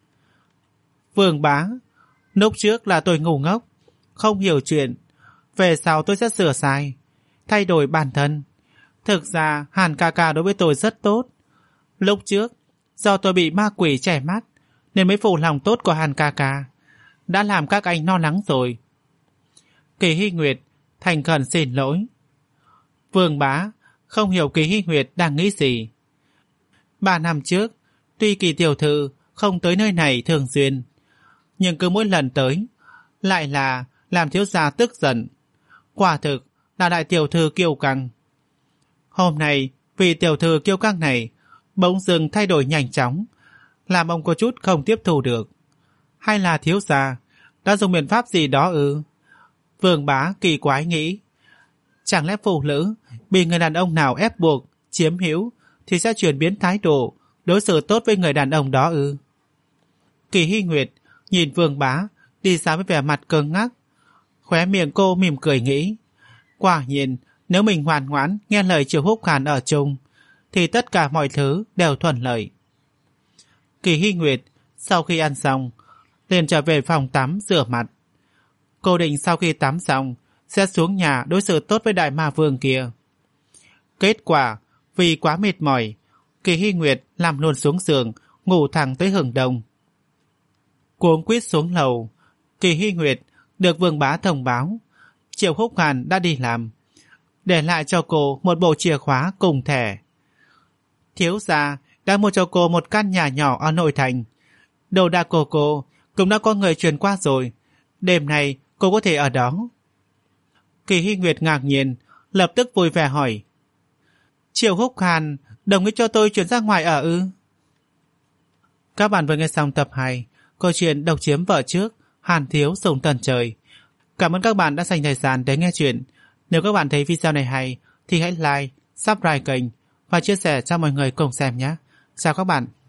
Vương Bá, lúc trước là tôi ngu ngốc, không hiểu chuyện. Về sau tôi sẽ sửa sai, thay đổi bản thân. Thực ra Hàn ca ca đối với tôi rất tốt. Lúc trước do tôi bị ma quỷ che mắt nên mới phụ lòng tốt của Hàn ca ca, đã làm các anh lo lắng rồi. Kỳ Hy Nguyệt thành khẩn xin lỗi. Vương Bá không hiểu Kỳ Hy Nguyệt đang nghĩ gì. Ba năm trước, tuy Kỳ tiểu thư không tới nơi này thường xuyên, nhưng cứ mỗi lần tới lại là làm thiếu gia tức giận. Quả thực là đại tiểu thư kiêu căng. Hôm nay vì tiểu thư kiêu căng này bỗng dưng thay đổi nhanh chóng, làm ông có chút không tiếp thu được. Hay là thiếu gia đã dùng biện pháp gì đó ư? Vương Bá kỳ quái nghĩ. Chẳng lẽ phụ nữ bị người đàn ông nào ép buộc, chiếm hữu thì sẽ chuyển biến thái độ, đối xử tốt với người đàn ông đó ư? Kỳ Hy Nguyệt nhìn Vương Bá đi xa với vẻ mặt cứng ngắc. Khóe miệng cô mỉm cười nghĩ, quả nhiên nếu mình ngoan ngoãn nghe lời Triệu Húc Hàn ở chung thì tất cả mọi thứ đều thuận lợi. Kỳ Hy Nguyệt sau khi ăn xong liền trở về phòng tắm rửa mặt. Cô định sau khi tắm xong sẽ xuống nhà đối xử tốt với đại ma vương kia. Kết quả vì quá mệt mỏi, Kỳ Hy Nguyệt làm luôn xuống giường ngủ thẳng tới hừng đông. Cuống quýt xuống lầu, Kỳ Hy Nguyệt được Vương Bá thông báo Triệu Húc Hàn đã đi làm, để lại cho cô một bộ chìa khóa cùng thẻ. Thiếu gia đã mua cho cô một căn nhà nhỏ ở nội thành. Đồ đạc của cô cũng đã có người truyền qua rồi, đêm nay cô có thể ở đó. Kỳ Hy Nguyệt ngạc nhiên, lập tức vui vẻ hỏi, Triệu Húc Hàn đồng ý cho tôi chuyển ra ngoài ở ư? Các bạn vừa nghe xong tập hai câu chuyện Độc Chiếm Vợ Trước, Hàn Thiếu Sùng Tần Trời. Cảm ơn các bạn đã dành thời gian để nghe chuyện. Nếu các bạn thấy video này hay thì hãy like, subscribe kênh và chia sẻ cho mọi người cùng xem nhé. Chào các bạn.